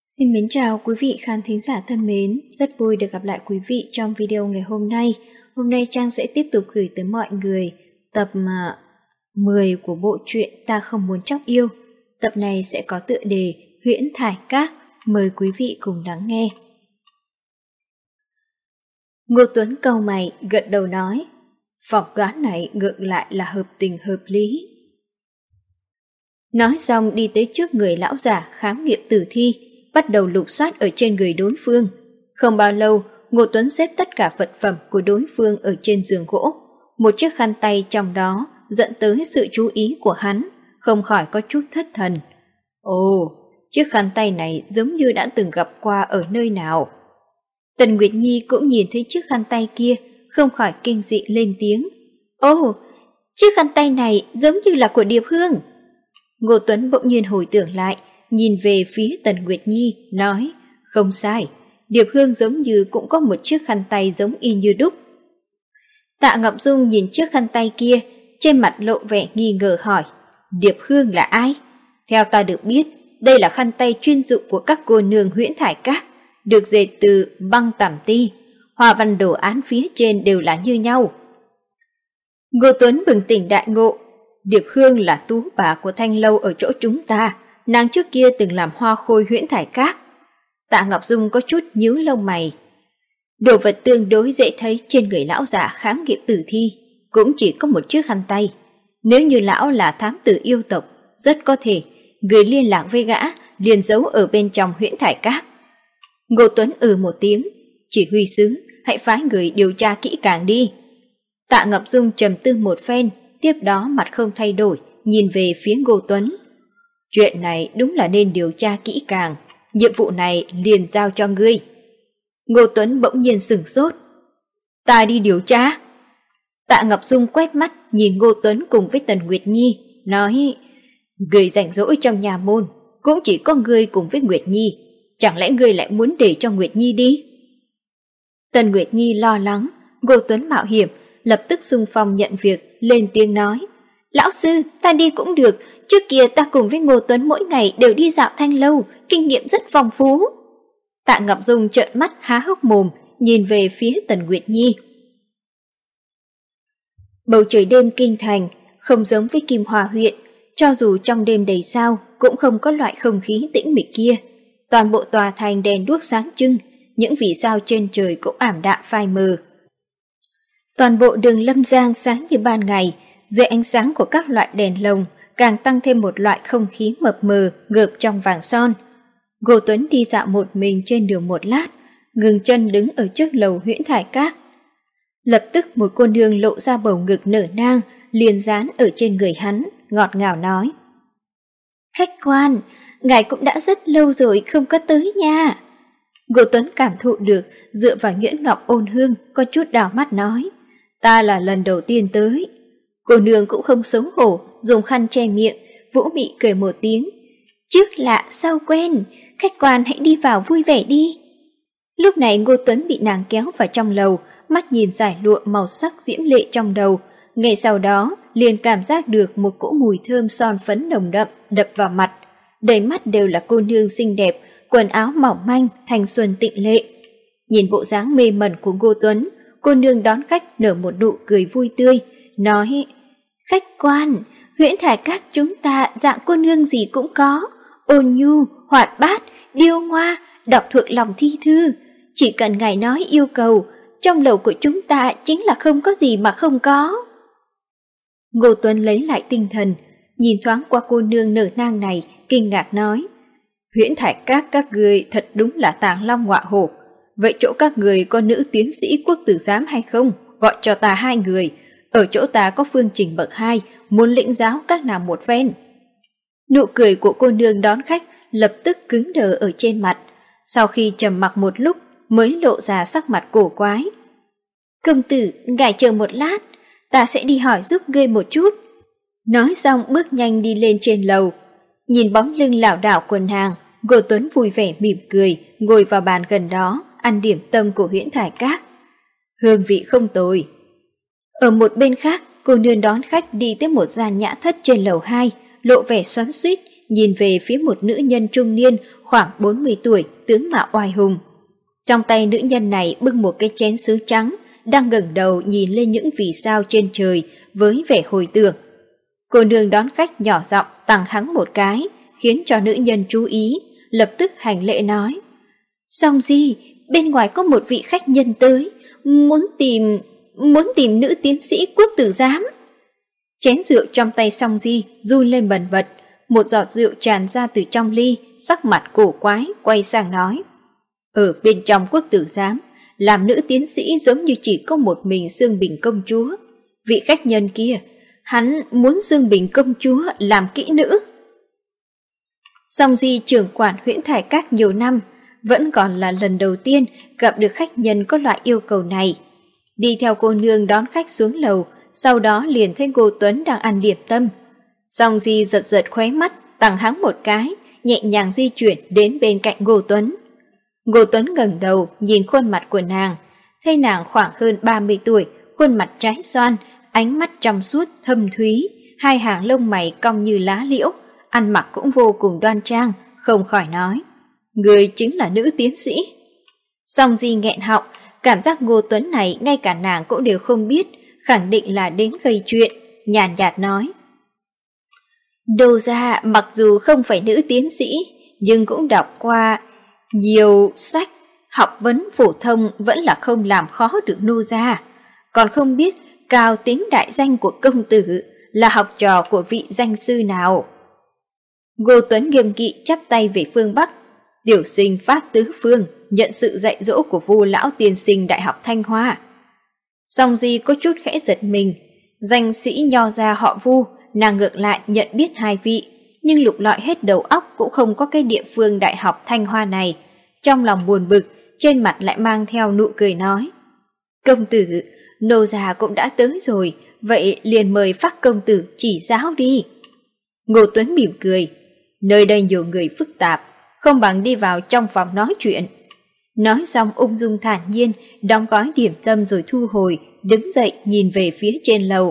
Xin mến chào quý vị khán thính giả thân mến, rất vui được gặp lại quý vị trong video ngày hôm nay. Hôm nay Trang sẽ tiếp tục gửi tới mọi người tập 10 của bộ truyện Ta Không Muốn Chóc Yêu. Tập này sẽ có tựa đề Huyễn Thải Các, mời quý vị cùng lắng nghe. Ngô Tuấn cau mày gật đầu nói, phỏng đoán này ngược lại là hợp tình hợp lý. Nói xong đi tới trước người lão giả khám nghiệm tử thi, bắt đầu lục soát ở trên người đối phương. Không bao lâu, Ngô Tuấn xếp tất cả vật phẩm của đối phương ở trên giường gỗ. Một chiếc khăn tay trong đó dẫn tới sự chú ý của hắn, không khỏi có chút thất thần. Ồ, chiếc khăn tay này giống như đã từng gặp qua ở nơi nào. Tần Nguyệt Nhi cũng nhìn thấy chiếc khăn tay kia, không khỏi kinh dị lên tiếng. Ồ, chiếc khăn tay này giống như là của Điệp Hương. Ngô Tuấn bỗng nhiên hồi tưởng lại, nhìn về phía Tần Nguyệt Nhi, nói, không sai, Điệp Hương giống như cũng có một chiếc khăn tay giống y như đúc. Tạ Ngọc Dung nhìn chiếc khăn tay kia, trên mặt lộ vẻ nghi ngờ hỏi, Điệp Hương là ai? Theo ta được biết, đây là khăn tay chuyên dụng của các cô nương Huyễn Thải Các, được dệt từ băng tẩm ti, hoa văn đồ án phía trên đều là như nhau. Ngô Tuấn bừng tỉnh đại ngộ, Điệp Hương là tú bà của Thanh Lâu ở chỗ chúng ta, nàng trước kia từng làm hoa khôi Huyễn Thải Các. Tạ Ngọc Dung có chút nhíu lông mày. Đồ vật tương đối dễ thấy trên người lão giả khám nghiệm tử thi, cũng chỉ có một chiếc khăn tay. Nếu như lão là thám tử yêu tộc, rất có thể người liên lạc với gã liền giấu ở bên trong Huyễn Thải Các. Ngô Tuấn một tiếng, chỉ huy sứ, hãy phái người điều tra kỹ càng đi. Tạ Ngọc Dung trầm tư một phen, tiếp đó mặt không thay đổi, nhìn về phía Ngô Tuấn. Chuyện này đúng là nên điều tra kỹ càng, nhiệm vụ này liền giao cho ngươi. Ngô Tuấn bỗng nhiên sửng sốt. Ta đi điều tra? Tạ Ngọc Dung quét mắt nhìn Ngô Tuấn cùng với Tần Nguyệt Nhi, nói, người rảnh rỗi trong nhà môn, cũng chỉ có ngươi cùng với Nguyệt Nhi, chẳng lẽ ngươi lại muốn để cho Nguyệt Nhi đi? Tần Nguyệt Nhi lo lắng, Ngô Tuấn mạo hiểm, lập tức xung phong nhận việc, lên tiếng nói, lão sư, ta đi cũng được, trước kia ta cùng với Ngô Tuấn mỗi ngày đều đi dạo Thanh Lâu, kinh nghiệm rất phong phú. Tạ Ngọc Dung trợn mắt há hốc mồm, nhìn về phía Tần Nguyệt Nhi. Bầu trời đêm kinh thành, không giống với Kim Hòa huyện, cho dù trong đêm đầy sao, cũng không có loại không khí tĩnh mịch kia. Toàn bộ tòa thành đèn đuốc sáng trưng, những vì sao trên trời cũng ảm đạm phai mờ. Toàn bộ đường Lâm Giang sáng như ban ngày, dưới ánh sáng của các loại đèn lồng, càng tăng thêm một loại không khí mập mờ, ngợp trong vàng son. Ngô Tuấn đi dạo một mình trên đường một lát, ngừng chân đứng ở trước lầu Huyễn Thải Các. Lập tức một cô nương lộ ra bầu ngực nở nang, liền dán ở trên người hắn, ngọt ngào nói. Khách quan, ngài cũng đã rất lâu rồi không có tới nha. Ngô Tuấn cảm thụ được, dựa vào nhuyễn ngọc ôn hương, có chút đảo mắt nói. Ta là lần đầu tiên tới. Cô nương cũng không xấu hổ, dùng khăn che miệng, vũ mị cười một tiếng. Trước lạ sau quen, khách quan hãy đi vào vui vẻ đi. Lúc này Ngô Tuấn bị nàng kéo vào trong lầu, mắt nhìn dải lụa màu sắc diễm lệ trong đầu. Ngay sau đó, liền cảm giác được một cỗ mùi thơm son phấn nồng đậm đập vào mặt. Đầy mắt đều là cô nương xinh đẹp, quần áo mỏng manh, thanh xuân tịnh lệ. Nhìn bộ dáng mê mẩn của Ngô Tuấn, cô nương đón khách nở một nụ cười vui tươi, nói, khách quan, Huyễn Thải Các chúng ta dạng cô nương gì cũng có, ôn nhu, hoạt bát, điêu ngoa, đọc thuộc lòng thi thư. Chỉ cần ngài nói yêu cầu, trong lầu của chúng ta chính là không có gì mà không có. Ngô Tuấn lấy lại tinh thần, nhìn thoáng qua cô nương nở nang này, kinh ngạc nói, Huyễn Thải các người thật đúng là tàng long ngọa hổ. Vậy chỗ các người có nữ tiến sĩ quốc tử giám hay không? Gọi cho ta 2 người. Ở chỗ ta có phương trình bậc 2, muốn lĩnh giáo các nàng một phen. Nụ cười của cô nương đón khách lập tức cứng đờ ở trên mặt. Sau khi trầm mặc một lúc mới lộ ra sắc mặt cổ quái. Công tử, ngài chờ một lát, ta sẽ đi hỏi giúp ngươi một chút. Nói xong bước nhanh đi lên trên lầu. Nhìn bóng lưng lảo đảo của nàng, Ngô Tuấn vui vẻ mỉm cười, ngồi vào bàn gần đó, ăn điểm tâm của Huyễn Thải Các. Hương vị không tồi. Ở một bên khác, cô nương đón khách đi tới một gian nhã thất trên lầu 2, lộ vẻ xoắn xuýt, nhìn về phía một nữ nhân trung niên khoảng 40 tuổi, tướng mạo oai hùng. Trong tay nữ nhân này bưng một cái chén sứ trắng, đang ngẩng đầu nhìn lên những vì sao trên trời với vẻ hồi tưởng. Cô nương đón khách nhỏ giọng tặng hắn một cái, khiến cho nữ nhân chú ý, lập tức hành lễ nói: "Song Di, bên ngoài có một vị khách nhân tới, muốn tìm nữ tiến sĩ Quốc tử giám." Chén rượu trong tay Song Di run lên bần bật, một giọt rượu tràn ra từ trong ly, sắc mặt cổ quái quay sang nói: "Ở bên trong Quốc tử giám, làm nữ tiến sĩ giống như chỉ có một mình Dương Bình công chúa. Vị khách nhân kia, hắn muốn Dương Bình công chúa làm kỹ nữ." Song Di trưởng quản Huyễn Thải Các nhiều năm, vẫn còn là lần đầu tiên gặp được khách nhân có loại yêu cầu này. Đi theo cô nương đón khách xuống lầu, sau đó liền thấy Ngô Tuấn đang ăn điểm tâm. Song Di giật giật khóe mắt, tặng hắn một cái, nhẹ nhàng di chuyển đến bên cạnh Ngô Tuấn. Ngô Tuấn ngẩng đầu nhìn khuôn mặt của nàng, thấy nàng khoảng hơn 30 tuổi, khuôn mặt trái xoan, ánh mắt trong suốt thâm thúy, hai hàng lông mày cong như lá liễu, ăn mặc cũng vô cùng đoan trang, không khỏi nói: "Người chính là nữ tiến sĩ." Song Di nghẹn họng, cảm giác Ngô Tuấn này ngay cả nàng cũng đều không biết, khẳng định là đến gây chuyện, nhàn nhạt nói: "Đô gia mặc dù không phải nữ tiến sĩ, nhưng cũng đọc qua nhiều sách, học vấn phổ thông vẫn là không làm khó được nô gia. Còn không biết cao tính đại danh của công tử là học trò của vị danh sư nào?" Ngô Tuấn nghiêm nghị chắp tay về phương Bắc: "Tiểu sinh Phát Tứ Phương, nhận sự dạy dỗ của Vu lão tiên sinh Đại học Thanh Hoa." Song Di có chút khẽ giật mình, danh sĩ nho gia họ Vu, nàng ngược lại nhận biết hai vị, nhưng lục lọi hết đầu óc cũng không có cái địa phương Đại học Thanh Hoa này. Trong lòng buồn bực, trên mặt lại mang theo nụ cười nói: "Công tử, nô già cũng đã tới rồi, vậy liền mời Phác công tử chỉ giáo đi." Ngô Tuấn mỉm cười: "Nơi đây nhiều người phức tạp, không bằng đi vào trong phòng nói chuyện." Nói xong ung dung thản nhiên, đóng gói điểm tâm rồi thu hồi, đứng dậy nhìn về phía trên lầu.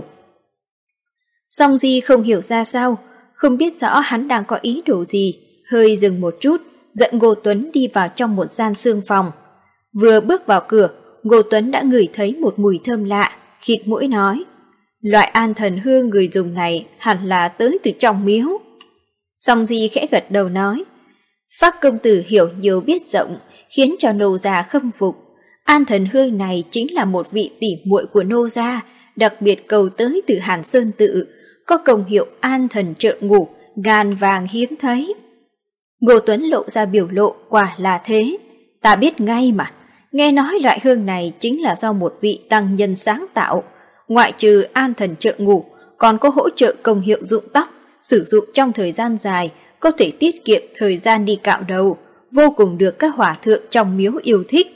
Song Di không hiểu ra sao, không biết rõ hắn đang có ý đồ gì, hơi dừng một chút, dẫn Ngô Tuấn đi vào trong một gian sương phòng. Vừa bước vào cửa, Ngô Tuấn đã ngửi thấy một mùi thơm lạ, khịt mũi nói: "Loại an thần hương người dùng này hẳn là tới từ trong miếu." Song Di khẽ gật đầu nói: "Phác công tử hiểu nhiều biết rộng, khiến cho nô gia khâm phục. An thần hương này chính là một vị tỷ muội của nô gia, đặc biệt cầu tới từ Hàn Sơn tự, có công hiệu an thần trợ ngủ, ngàn vàng hiếm thấy." Ngô Tuấn lộ ra biểu lộ quả là thế, ta biết ngay mà, nghe nói loại hương này chính là do một vị tăng nhân sáng tạo, ngoại trừ an thần trợ ngủ, còn có hỗ trợ công hiệu rụng tóc, sử dụng trong thời gian dài, có thể tiết kiệm thời gian đi cạo đầu, vô cùng được các hòa thượng trong miếu yêu thích.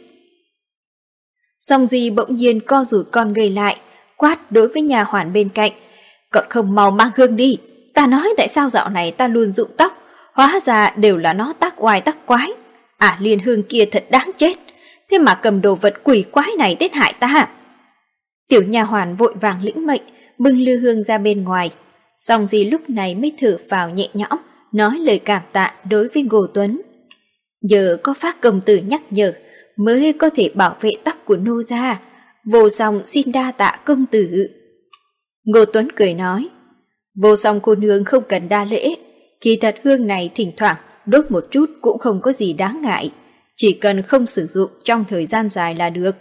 Song Di bỗng nhiên co rụt con người lại, quát đối với nhà hoàn bên cạnh: "Còn không mau mang hương đi, ta nói tại sao dạo này ta luôn rụng tóc, hóa ra đều là nó tác oai tác quái. Liên hương kia thật đáng chết, thế mà cầm đồ vật quỷ quái này đến hại ta." Tiểu nhà hoàn vội vàng lĩnh mệnh, bưng lư hương ra bên ngoài. Song Di lúc này mới thở vào nhẹ nhõm, nói lời cảm tạ đối với Ngô Tuấn: "Giờ có Phác công tử nhắc nhở, mới có thể bảo vệ tóc của nô gia, Vô Song xin đa tạ công tử." Ngô Tuấn cười nói: "Vô Song cô nương không cần đa lễ, kỳ thật hương này thỉnh thoảng đốt một chút cũng không có gì đáng ngại, chỉ cần không sử dụng trong thời gian dài là được."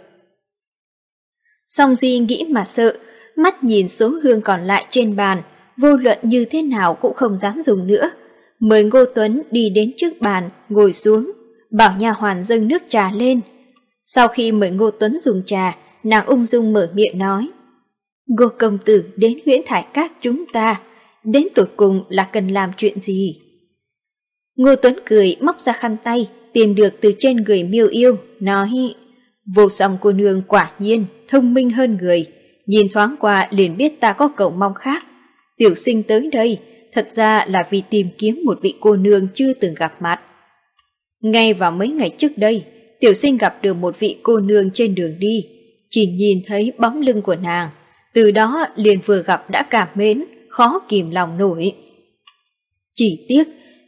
Song Di nghĩ mà sợ, mắt nhìn số hương còn lại trên bàn, vô luận như thế nào cũng không dám dùng nữa. Mời Ngô Tuấn đi đến trước bàn, ngồi xuống, bảo nha hoàn dâng nước trà lên. Sau khi mời Ngô Tuấn dùng trà, nàng ung dung mở miệng nói: "Ngô công tử đến Huyễn Thải Các chúng ta, đến tột cùng là cần làm chuyện gì?" Ngô Tuấn cười móc ra khăn tay, tìm được từ trên người Miêu Yêu, nói: "Vô Song cô nương quả nhiên thông minh hơn người, nhìn thoáng qua liền biết ta có cầu mong khác. Tiểu sinh tới đây thật ra là vì tìm kiếm một vị cô nương chưa từng gặp mặt. Ngay vào mấy ngày trước đây, tiểu sinh gặp được một vị cô nương trên đường đi, chỉ nhìn thấy bóng lưng của nàng, từ đó liền vừa gặp đã cảm mến, khó kìm lòng nổi. Chỉ tiếc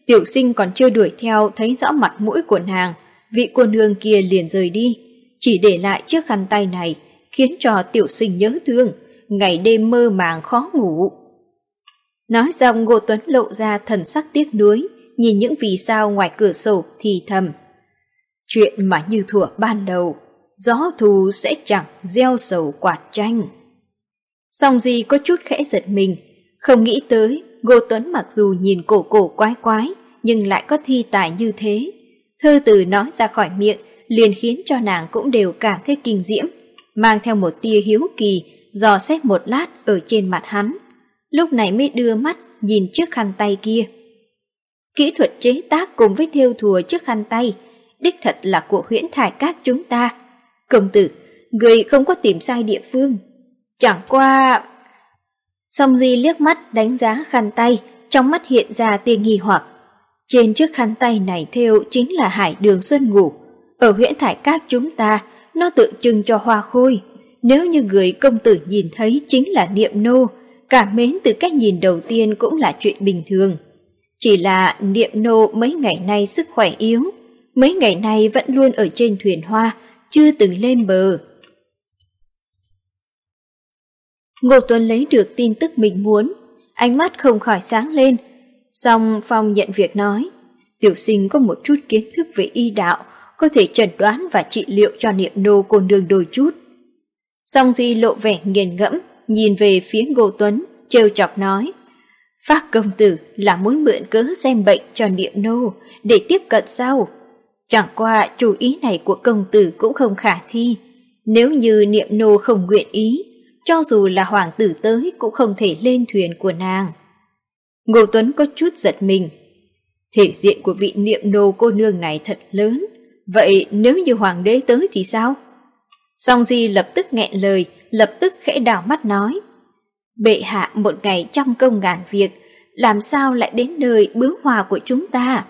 Tiểu Sinh còn chưa đuổi theo thấy rõ mặt mũi của nàng, vị cô nương kia liền rời đi, chỉ để lại chiếc khăn tay này, khiến cho Tiểu Sinh nhớ thương, ngày đêm mơ màng khó ngủ. Nói xong Ngô Tuấn lộ ra thần sắc tiếc nuối, nhìn những vì sao ngoài cửa sổ thì thầm. Chuyện mà như thuở ban đầu, gió thu sẽ chẳng gieo sầu quạt tranh. Song Di có chút khẽ giật mình, không nghĩ tới Ngô Tuấn mặc dù nhìn cổ cổ quái quái, nhưng lại có thi tài như thế. Thơ từ nói ra khỏi miệng liền khiến cho nàng cũng đều cảm thấy kinh diễm, mang theo một tia hiếu kỳ, dò xét một lát ở trên mặt hắn. Lúc này mới đưa mắt nhìn chiếc khăn tay kia. Kỹ thuật chế tác cùng với thêu thùa chiếc khăn tay, đích thật là của Huyễn Thải Các chúng ta. Công tử, người không có tìm sai địa phương. Chẳng qua... Song Di liếc mắt đánh giá khăn tay, trong mắt hiện ra tia nghi hoặc. Trên chiếc khăn tay này thêu chính là Hải Đường Xuân Ngủ. Ở Huyễn Thải Các chúng ta, nó tượng trưng cho hoa khôi. Nếu như người công tử nhìn thấy chính là Niệm Nô, cảm mến từ cách nhìn đầu tiên cũng là chuyện bình thường. Chỉ là Niệm Nô mấy ngày nay sức khỏe yếu, mấy ngày nay vẫn luôn ở trên thuyền hoa, chưa từng lên bờ. Ngô Tuấn lấy được tin tức mình muốn, ánh mắt không khỏi sáng lên. Song Phong nhận việc nói, Tiểu Sinh có một chút kiến thức về y đạo, có thể chẩn đoán và trị liệu cho Niệm Nô cô nương đôi chút. Song Di lộ vẻ nghiền ngẫm, nhìn về phía Ngô Tuấn, trêu chọc nói, Phác công tử là muốn mượn cớ xem bệnh cho Niệm Nô để tiếp cận sau. Chẳng qua chủ ý này của công tử cũng không khả thi. Nếu như Niệm Nô không nguyện ý, cho dù là hoàng tử tới cũng không thể lên thuyền của nàng. Ngô Tuấn có chút giật mình. Thể diện của vị Niệm Nô cô nương này thật lớn. Vậy nếu như hoàng đế tới thì sao? Song Di lập tức nghẹn lời, lập tức khẽ đảo mắt nói, bệ hạ một ngày trăm công ngàn việc, làm sao lại đến nơi bướm hoa của chúng ta?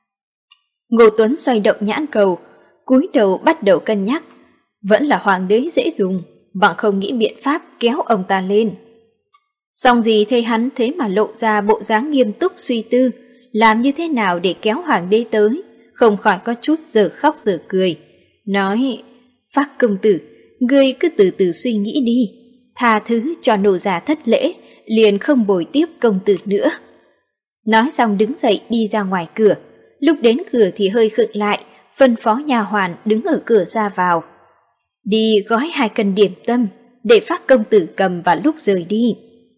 Ngô Tuấn xoay động nhãn cầu, cúi đầu bắt đầu cân nhắc. Vẫn là hoàng đế dễ dùng, bằng không nghĩ biện pháp kéo ông ta lên. Song Di thấy hắn thế mà lộ ra bộ dáng nghiêm túc suy tư, làm như thế nào để kéo hoàng đế tới, không khỏi có chút giờ khóc giờ cười. Nói, Phác công tử, ngươi cứ từ từ suy nghĩ đi, tha thứ cho nô già thất lễ, liền không bồi tiếp công tử nữa. Nói xong đứng dậy đi ra ngoài cửa, lúc đến cửa thì hơi khựng lại, phân phó nha hoàn đứng ở cửa ra vào. Đi gói 2 cân điểm tâm, để Phác công tử cầm vào lúc rời đi.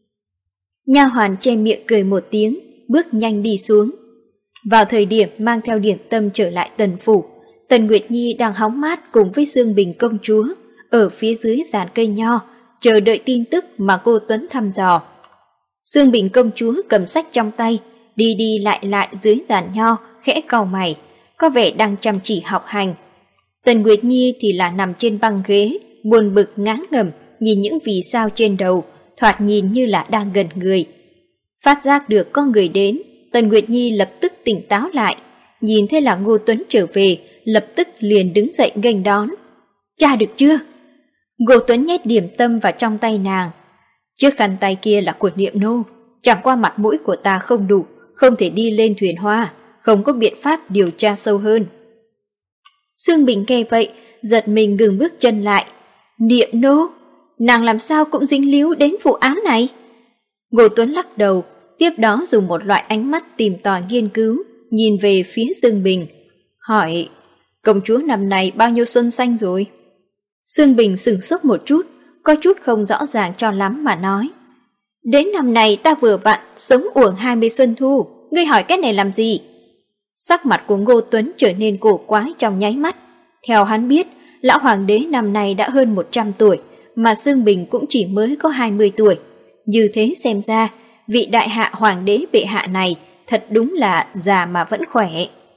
Nha hoàn che miệng cười một tiếng, bước nhanh đi xuống. Vào thời điểm mang theo điểm tâm trở lại Tần phủ, Tần Nguyệt Nhi đang hóng mát cùng với Dương Bình công chúa ở phía dưới giàn cây nho, chờ đợi tin tức mà cô Tuấn thăm dò. Dương Bình công chúa cầm sách trong tay, đi đi lại dưới giàn nho, khẽ cau mày, có vẻ đang chăm chỉ học hành. Tần Nguyệt Nhi thì là nằm trên băng ghế, buồn bực ngán ngẩm nhìn những vì sao trên đầu, thoạt nhìn như là đang gần người. Phát giác được có người đến, Tần Nguyệt Nhi lập tức tỉnh táo lại, nhìn thấy là Ngô Tuấn trở về, lập tức liền đứng dậy nghênh đón. Cha được chưa? Ngô Tuấn nhét điểm tâm vào trong tay nàng. Chiếc khăn tay kia là của Niệm Nô, chẳng qua mặt mũi của ta không đủ, không thể đi lên thuyền hoa, không có biện pháp điều tra sâu hơn. Dương Bình nghe vậy, giật mình ngừng bước chân lại. Niệm Nô, nàng làm sao cũng dính líu đến vụ án này? Ngô Tuấn lắc đầu, tiếp đó dùng một loại ánh mắt tìm tòi nghiên cứu, nhìn về phía Dương Bình, hỏi, công chúa năm nay bao nhiêu xuân xanh rồi? Dương Bình sửng sốt một chút, có chút không rõ ràng cho lắm mà nói, đến năm này ta vừa vặn sống uổng 20 xuân thu, ngươi hỏi cái này làm gì? Sắc mặt của Ngô Tuấn trở nên cổ quái trong nháy mắt. Theo hắn biết, lão hoàng đế năm nay đã hơn 100 tuổi, mà Dương Bình cũng chỉ mới có 20 tuổi. Như thế xem ra, vị đại hạ hoàng đế bệ hạ này thật đúng là già mà vẫn khỏe.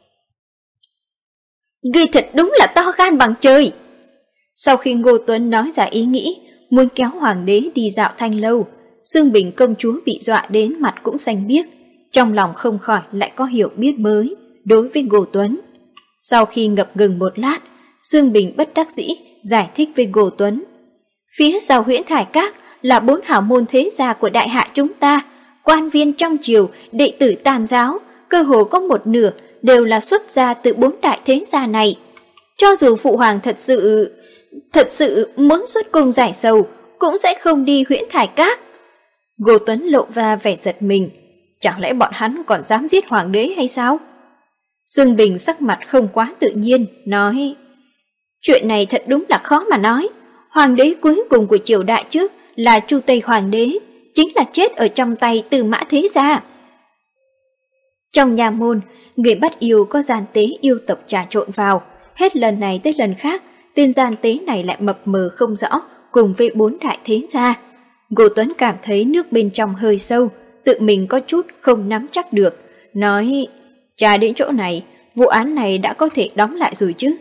Ngươi thật đúng là to gan bằng trời. Sau khi Ngô Tuấn nói ra ý nghĩ muốn kéo hoàng đế đi dạo Thanh Lâu, Dương Bình công chúa bị dọa đến mặt cũng xanh biếc, trong lòng không khỏi lại có hiểu biết mới đối với Ngô Tuấn. Sau khi ngập ngừng một lát, Dương Bình bất đắc dĩ giải thích với Ngô Tuấn. Phía sau Huyễn Thải Các là 4 hảo môn thế gia của đại hạ chúng ta, quan viên trong triều, đệ tử Tam giáo, cơ hồ có một nửa đều là xuất gia từ 4 đại thế gia này. Cho dù phụ hoàng thật sự muốn xuất cung giải sầu, cũng sẽ không đi Huyễn Thải Các. Ngô Tuấn lộ ra vẻ giật mình, chẳng lẽ bọn hắn còn dám giết hoàng đế hay sao? Dương Bình sắc mặt không quá tự nhiên, nói: chuyện này thật đúng là khó mà nói. Hoàng đế cuối cùng của triều đại trước là Chu Tây Hoàng đế, chính là chết ở trong tay Tư Mã thế gia. Trong nhà môn, người bắt yêu có gian tế yêu tộc trà trộn vào, hết lần này tới lần khác, tên gian tế này lại mập mờ không rõ, cùng với 4 đại thế gia. Ngô Tuấn cảm thấy nước bên trong hơi sâu, tự mình có chút không nắm chắc được, nói: trà đến chỗ này, vụ án này đã có thể đóng lại rồi chứ?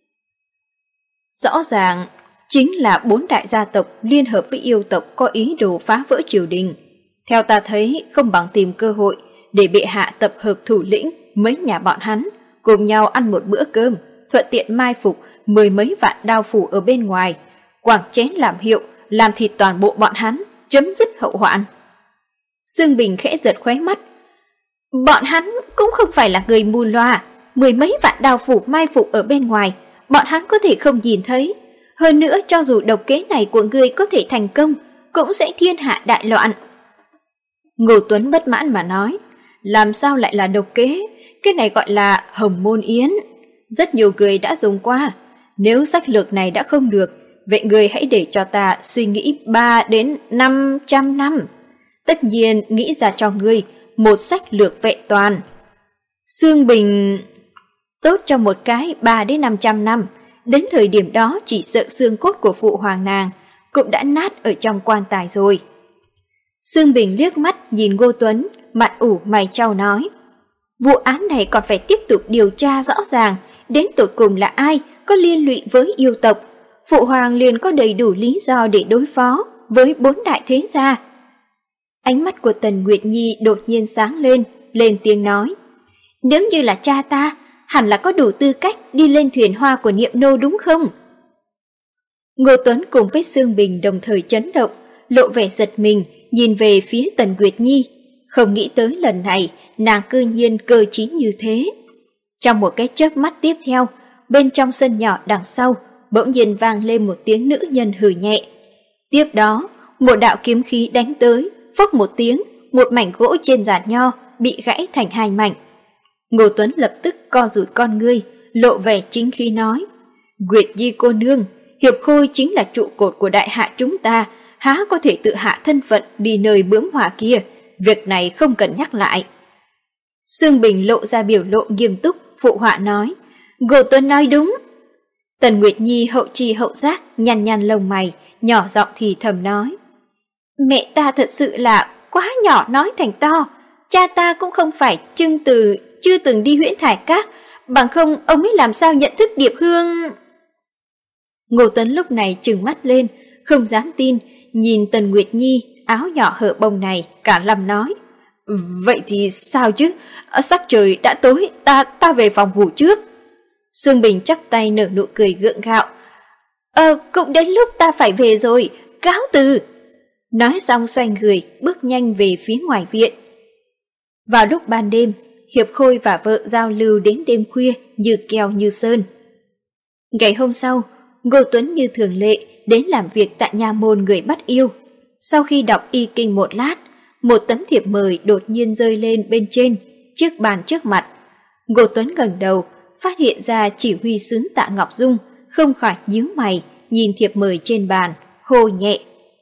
Rõ ràng chính là 4 đại gia tộc liên hợp với yêu tộc có ý đồ phá vỡ triều đình. Theo ta thấy, không bằng tìm cơ hội để bệ hạ tập hợp thủ lĩnh mấy nhà bọn hắn, cùng nhau ăn một bữa cơm, thuận tiện mai phục 10 mấy vạn đao phủ ở bên ngoài, quảng chén làm hiệu, làm thịt toàn bộ bọn hắn, chấm dứt hậu hoạn. Dương Bình khẽ giật khóe mắt. Bọn hắn cũng không phải là người mù loà, 10 mấy vạn đao phủ mai phục ở bên ngoài, bọn hắn có thể không nhìn thấy. Hơn nữa, cho dù độc kế này của ngươi có thể thành công, cũng sẽ thiên hạ đại loạn. Ngô Tuấn bất mãn mà nói: làm sao lại là độc kế? Cái này gọi là Hồng Môn Yến. Rất nhiều người đã dùng qua. Nếu sách lược này đã không được, vậy ngươi hãy để cho ta suy nghĩ 3 đến 500 năm. Tất nhiên nghĩ ra cho ngươi một sách lược vẹn toàn. Dương Bình: tốt cho một cái 3 đến 500 năm, đến thời điểm đó chỉ sợ xương cốt của phụ hoàng nàng cũng đã nát ở trong quan tài rồi. Dương Bình liếc mắt nhìn Ngô Tuấn, mặt ủ mày chau nói: vụ án này còn phải tiếp tục điều tra rõ ràng, đến tột cùng là ai có liên lụy với yêu tộc. Phụ hoàng liền có đầy đủ lý do để đối phó với 4 đại thế gia. Ánh mắt của Tần Nguyệt Nhi đột nhiên sáng lên tiếng nói: nếu như là cha ta, hẳn là có đủ tư cách đi lên thuyền hoa của Niệm Nô đúng không? Ngô Tuấn cùng với Dương Bình đồng thời chấn động, lộ vẻ giật mình, nhìn về phía Tần Nguyệt Nhi. Không nghĩ tới lần này, nàng cư nhiên cơ trí như thế. Trong một cái chớp mắt tiếp theo, bên trong sân nhỏ đằng sau, bỗng nhiên vang lên một tiếng nữ nhân hừ nhẹ. Tiếp đó, một đạo kiếm khí đánh tới, phốc một tiếng, một mảnh gỗ trên giàn nho bị gãy thành 2 mảnh. Ngô Tuấn lập tức co rụt con ngươi, lộ vẻ chính khí nói: Nguyệt Nhi cô nương, Hiệp Khôi chính là trụ cột của đại hạ chúng ta, há có thể tự hạ thân phận đi nơi bướm hỏa kia, việc này không cần nhắc lại. Dương Bình lộ ra biểu lộ nghiêm túc, phụ họa nói: Ngô Tuấn nói đúng. Tần Nguyệt Nhi hậu chi hậu giác, nhăn lông mày, nhỏ giọng thì thầm nói: mẹ ta thật sự là quá nhỏ nói thành to, cha ta cũng không phải chưa từng đi Huyễn Thải Các, bằng không ông ấy làm sao nhận thức Điệp Hương. Ngô Tuấn lúc này trừng mắt lên, không dám tin, nhìn Tần Nguyệt Nhi áo nhỏ hở bông này, cả lầm nói: vậy thì sao chứ, sắc trời đã tối, ta về phòng ngủ trước. Dương Bình chắp tay nở nụ cười gượng gạo: cũng đến lúc ta phải về rồi, cáo từ. Nói xong xoay người, bước nhanh về phía ngoài viện. Vào lúc ban đêm, Hiệp Khôi và vợ giao lưu đến đêm khuya như keo như sơn. Ngày hôm sau, Ngô Tuấn như thường lệ đến làm việc tại nhà môn người bắt yêu. Sau khi đọc y kinh một lát, một tấm thiệp mời đột nhiên rơi lên bên trên chiếc bàn trước mặt. Ngô Tuấn ngẩng đầu, phát hiện ra chỉ huy sứ Tạ Ngọc Dung, không khỏi nhíu mày nhìn thiệp mời trên bàn, hô nhẹ: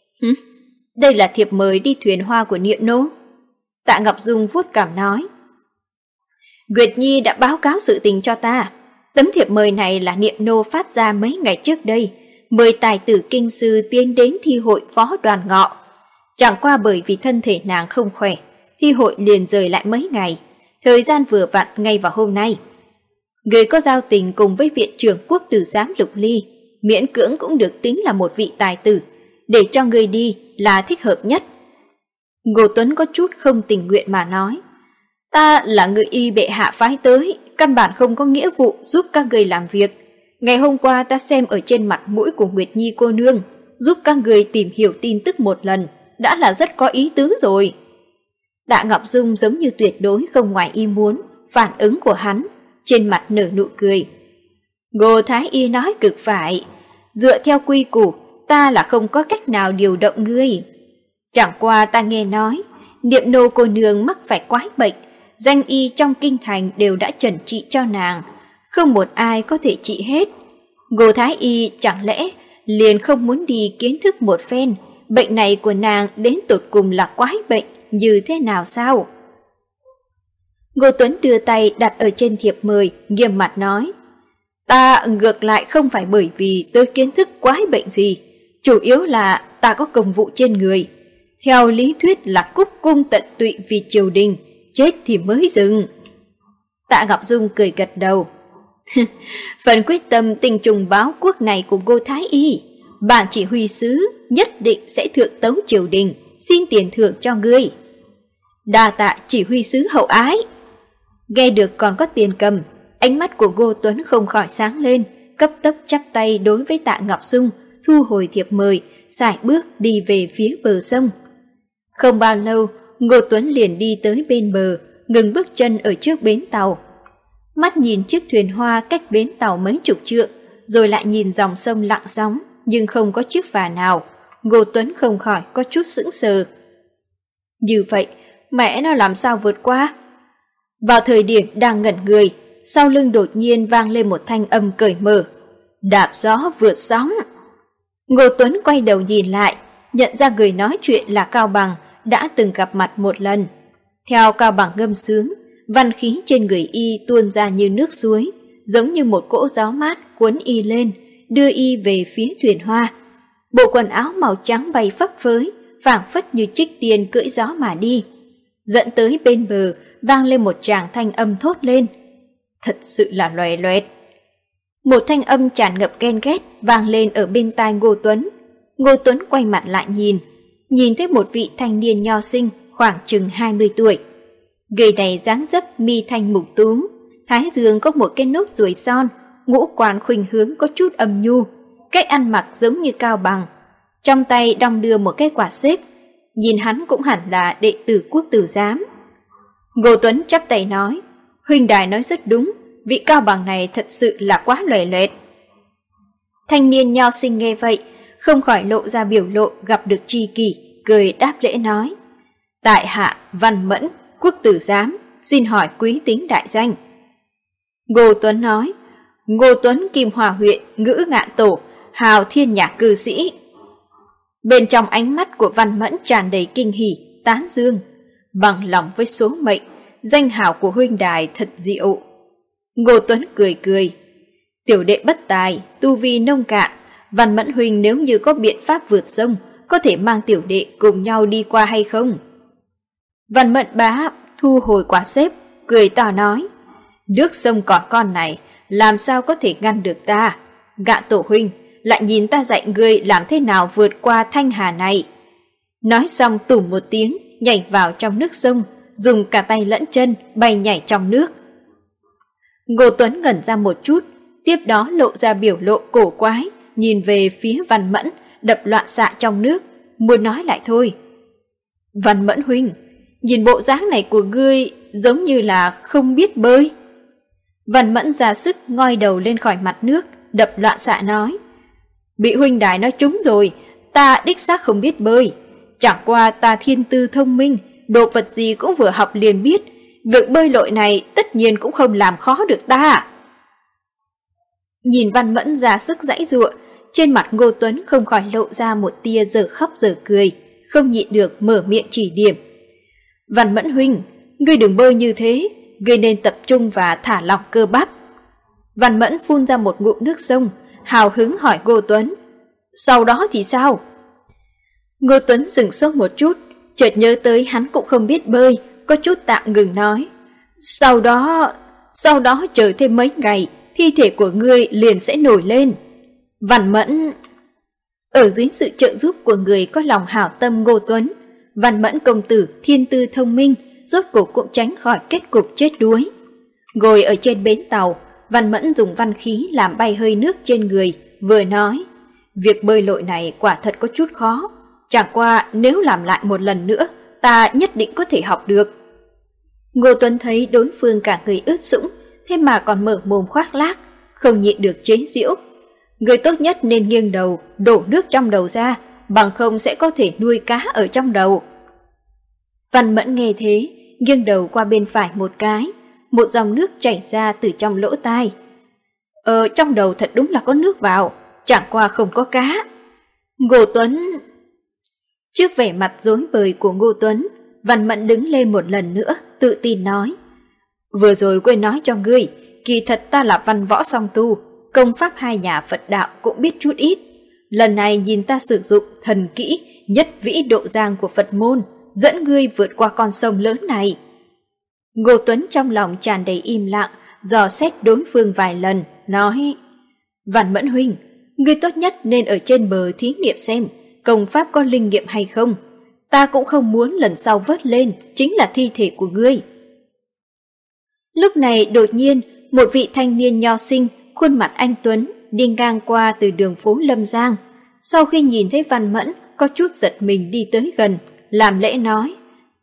đây là thiệp mời đi thuyền hoa của Niệm Nô. Tạ Ngọc Dung vuốt cằm nói: Nguyệt Nhi đã báo cáo sự tình cho ta. Tấm thiệp mời này là Niệm Nô phát ra mấy ngày trước đây, mời tài tử kinh sư tiến đến thi hội Phó Đoàn Ngọ. Chẳng qua bởi vì thân thể nàng không khỏe, thi hội liền rời lại mấy ngày, thời gian vừa vặn ngay vào hôm nay. Người có giao tình cùng với viện trưởng quốc tử giám Lục Ly, miễn cưỡng cũng được tính là một vị tài tử, để cho người đi là thích hợp nhất. Ngô Tuấn có chút không tình nguyện mà nói: ta là người y bệ hạ phái tới, căn bản không có nghĩa vụ giúp các người làm việc. Ngày hôm qua ta xem ở trên mặt mũi của Nguyệt Nhi cô nương, giúp các người tìm hiểu tin tức một lần, đã là rất có ý tứ rồi. Tạ Ngọc Dung giống như tuyệt đối không ngoài ý muốn, phản ứng của hắn, trên mặt nở nụ cười. Ngô Thái Y nói cực phải, dựa theo quy củ, ta là không có cách nào điều động ngươi. Chẳng qua ta nghe nói, Niệm Nô cô nương mắc phải quái bệnh, danh y trong kinh thành đều đã chẩn trị cho nàng, không một ai có thể trị hết. Ngô Thái Y chẳng lẽ liền không muốn đi kiến thức một phen, bệnh này của nàng đến tột cùng là quái bệnh như thế nào sao? Ngô Tuấn đưa tay đặt ở trên thiệp mời, nghiêm mặt nói. Ta ngược lại không phải bởi vì tôi kiến thức quái bệnh gì, chủ yếu là ta có công vụ trên người. Theo lý thuyết là cúc cung tận tụy vì triều đình, chết thì mới dừng. Tạ Ngọc Dung cười gật đầu. Phần quyết tâm tình trùng báo quốc này của Ngô Thái Y, bản chỉ huy sứ nhất định sẽ thượng tấu triều đình, xin tiền thưởng cho ngươi. Đa tạ chỉ huy sứ hậu ái. Nghe được còn có tiền cầm, ánh mắt của Ngô Tuấn không khỏi sáng lên, cấp tốc chắp tay đối với Tạ Ngọc Dung, thu hồi thiệp mời, sải bước đi về phía bờ sông. Không bao lâu, Ngô Tuấn liền đi tới bên bờ, ngừng bước chân ở trước bến tàu. Mắt nhìn chiếc thuyền hoa cách bến tàu mấy chục trượng, rồi lại nhìn dòng sông lặng sóng, nhưng không có chiếc phà nào. Ngô Tuấn không khỏi có chút sững sờ. Như vậy, mẹ nó làm sao vượt qua? Vào thời điểm đang ngẩn người, sau lưng đột nhiên vang lên một thanh âm cởi mở. Đạp gió vượt sóng. Ngô Tuấn quay đầu nhìn lại, nhận ra người nói chuyện là Cao Bằng, đã từng gặp mặt một lần. Theo Cao Bằng ngâm sướng, văn khí trên người y tuôn ra như nước suối, giống như một cỗ gió mát cuốn y lên, đưa y về phía thuyền hoa. Bộ quần áo màu trắng bay phấp phới, phảng phất như trích tiên cưỡi gió mà đi. Dẫn tới bên bờ, vang lên một tràng thanh âm thốt lên. Thật sự là loè loẹt. Một thanh âm tràn ngập ghen ghét vang lên ở bên tai Ngô Tuấn. Ngô Tuấn quay mặt lại nhìn thấy một vị thanh niên nho sinh khoảng chừng 20 tuổi. Người này dáng dấp mi thanh mục tú, thái dương có một cái nốt ruồi son, ngũ quan khuynh hướng có chút âm nhu, cách ăn mặc giống như Cao Bằng. Trong tay đong đưa một cái quạt xếp, nhìn hắn cũng hẳn là đệ tử Quốc tử giám. Ngô Tuấn chắp tay nói, huynh đài nói rất đúng, vị Cao Bằng này thật sự là quá loè loẹt. Thanh niên nho sinh nghe vậy, không khỏi lộ ra biểu lộ gặp được tri kỷ, cười đáp lễ nói. Tại hạ Văn Mẫn, Quốc tử giám, xin hỏi quý tính đại danh. Ngô Tuấn nói, Ngô Tuấn Kim Hòa huyện Ngữ Ngạn Tổ, hào thiên nhạc cư sĩ. Bên trong ánh mắt của Văn Mẫn tràn đầy kinh hỉ, tán dương. Bằng lòng với số mệnh, danh hào của huynh đài thật diệu. Ngô Tuấn cười cười. Tiểu đệ bất tài, tu vi nông cạn, Văn Mẫn huynh nếu như có biện pháp vượt sông, có thể mang tiểu đệ cùng nhau đi qua hay không? Văn Mẫn bá thu hồi quả xếp, cười to nói. Nước sông còn con này, làm sao có thể ngăn được ta? Gạn Tổ huynh, lại nhìn ta dạy ngươi làm thế nào vượt qua thanh hà này. Nói xong tủm một tiếng, nhảy vào trong nước sông, dùng cả tay lẫn chân bay nhảy trong nước. Ngô Tuấn ngẩn ra một chút, tiếp đó lộ ra biểu lộ cổ quái, nhìn về phía Văn Mẫn, đập loạn xạ trong nước, muốn nói lại thôi. Văn Mẫn huynh, nhìn bộ dáng này của ngươi giống như là không biết bơi. Văn Mẫn ra sức ngoi đầu lên khỏi mặt nước, đập loạn xạ nói. Bị huynh đài nói trúng rồi, ta đích xác không biết bơi. Chẳng qua ta thiên tư thông minh, đồ vật gì cũng vừa học liền biết. Việc bơi lội này tất nhiên cũng không làm khó được ta. Nhìn Văn Mẫn ra sức giãy giụa, trên mặt Ngô Tuấn không khỏi lộ ra một tia giờ khóc giờ cười, không nhịn được mở miệng chỉ điểm. Văn Mẫn huynh, ngươi đừng bơi như thế, ngươi nên tập trung và thả lỏng cơ bắp. Văn Mẫn phun ra một ngụm nước sông, hào hứng hỏi Ngô Tuấn. Sau đó thì sao? Ngô Tuấn dừng sốt một chút, chợt nhớ tới hắn cũng không biết bơi, có chút tạm ngừng nói. Sau đó chờ thêm mấy ngày, thi thể của ngươi liền sẽ nổi lên. Văn Mẫn... Ở dưới sự trợ giúp của người có lòng hảo tâm Ngô Tuấn, Văn Mẫn công tử thiên tư thông minh, rốt cuộc cũng tránh khỏi kết cục chết đuối. Ngồi ở trên bến tàu, Văn Mẫn dùng văn khí làm bay hơi nước trên người, vừa nói. Việc bơi lội này quả thật có chút khó, chẳng qua nếu làm lại một lần nữa, ta nhất định có thể học được. Ngô Tuấn thấy đối phương cả người ướt sũng, thế mà còn mở mồm khoác lác, không nhịn được chế giễu. Người tốt nhất nên nghiêng đầu, đổ nước trong đầu ra, bằng không sẽ có thể nuôi cá ở trong đầu. Văn Mẫn nghe thế, nghiêng đầu qua bên phải một cái, một dòng nước chảy ra từ trong lỗ tai. Trong đầu thật đúng là có nước vào, chẳng qua không có cá. Ngô Tuấn... Trước vẻ mặt rối bời của Ngô Tuấn, Văn Mẫn đứng lên một lần nữa, tự tin nói. Vừa rồi quên nói cho ngươi, kỳ thật ta là văn võ song tu, công pháp hai nhà Phật đạo cũng biết chút ít. Lần này nhìn ta sử dụng thần kỹ nhất vĩ độ giang của Phật môn, dẫn ngươi vượt qua con sông lớn này. Ngô Tuấn trong lòng tràn đầy im lặng, dò xét đối phương vài lần, nói: Văn Mẫn huynh, ngươi tốt nhất nên ở trên bờ thí nghiệm xem công pháp có linh nghiệm hay không. Ta cũng không muốn lần sau vớt lên chính là thi thể của ngươi. Lúc này đột nhiên, một vị thanh niên nho sinh, khuôn mặt anh tuấn, đi ngang qua từ đường phố Lâm Giang. Sau khi nhìn thấy Văn Mẫn, có chút giật mình đi tới gần, làm lễ nói: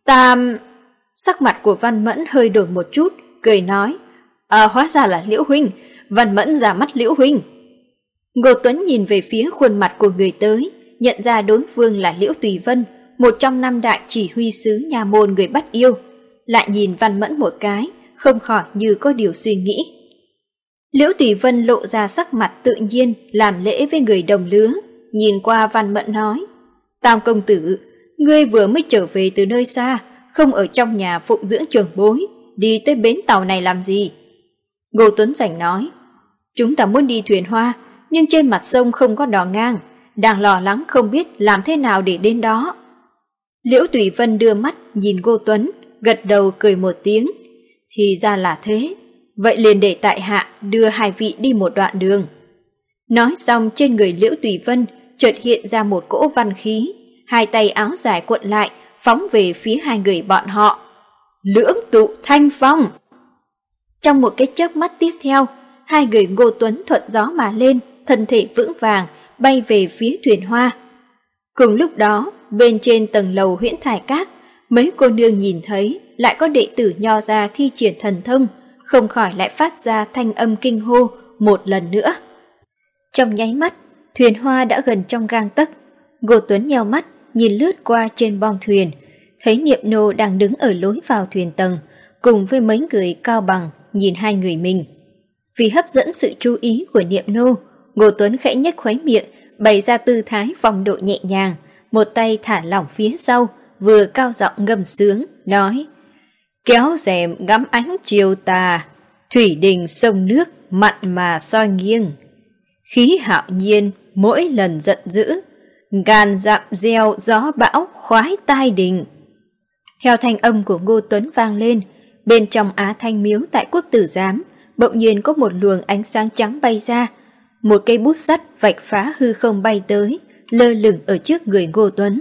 Sắc mặt của Văn Mẫn hơi đổi một chút, cười nói: Hóa ra là Liễu huynh, Văn Mẫn ra mắt Liễu huynh. Ngô Tuấn nhìn về phía khuôn mặt của người tới, nhận ra đối phương là Liễu Tùy Vân, một trong 5 đại chỉ huy sứ nhà môn người bắt yêu. Lại nhìn Văn Mẫn một cái, không khỏi như có điều suy nghĩ. Liễu Tùy Vân lộ ra sắc mặt tự nhiên, làm lễ với người đồng lứa, nhìn qua Văn Mẫn nói: Tam công tử, ngươi vừa mới trở về từ nơi xa, không ở trong nhà phụng dưỡng trưởng bối, đi tới bến tàu này làm gì? Ngô Tuấn Sảnh nói: Chúng ta muốn đi thuyền hoa, nhưng trên mặt sông không có đò ngang, đang lo lắng không biết làm thế nào để đến đó. Liễu Tùy Vân đưa mắt nhìn Ngô Tuấn, gật đầu cười một tiếng. Thì ra là thế, vậy liền để tại hạ đưa hai vị đi một đoạn đường. Nói xong trên người Liễu Tùy Vân chợt hiện ra một cỗ văn khí, hai tay áo dài cuộn lại, phóng về phía hai người bọn họ. Lưỡng tụ thanh phong! Trong một cái chớp mắt tiếp theo, hai người Ngô Tuấn thuận gió mà lên, thân thể vững vàng, bay về phía thuyền hoa. Cùng lúc đó, bên trên tầng lầu Huyễn Thải Các, mấy cô nương nhìn thấy lại có đệ tử nho ra thi triển thần thông, không khỏi lại phát ra thanh âm kinh hô một lần nữa. Trong nháy mắt, thuyền hoa đã gần trong gang tấc. Ngô Tuấn nheo mắt, nhìn lướt qua trên bong thuyền, thấy Niệm Nô đang đứng ở lối vào thuyền tầng, cùng với mấy người cao bằng nhìn hai người mình. Vì hấp dẫn sự chú ý của Niệm Nô, Ngô Tuấn khẽ nhếch khóe miệng, bày ra tư thái phong độ nhẹ nhàng, một tay thả lỏng phía sau, vừa cao giọng ngâm sướng, nói: Kéo rèm ngắm ánh chiều tà, thủy đình sông nước mặn mà soi nghiêng. Khí hạo nhiên mỗi lần giận dữ, ngàn dặm gieo gió bão khoái tai đình. Theo thanh âm của Ngô Tuấn vang lên, bên trong Á Thanh Miếu tại Quốc Tử Giám, bỗng nhiên có một luồng ánh sáng trắng bay ra. Một cây bút sắt vạch phá hư không bay tới, lơ lửng ở trước người Ngô Tuấn.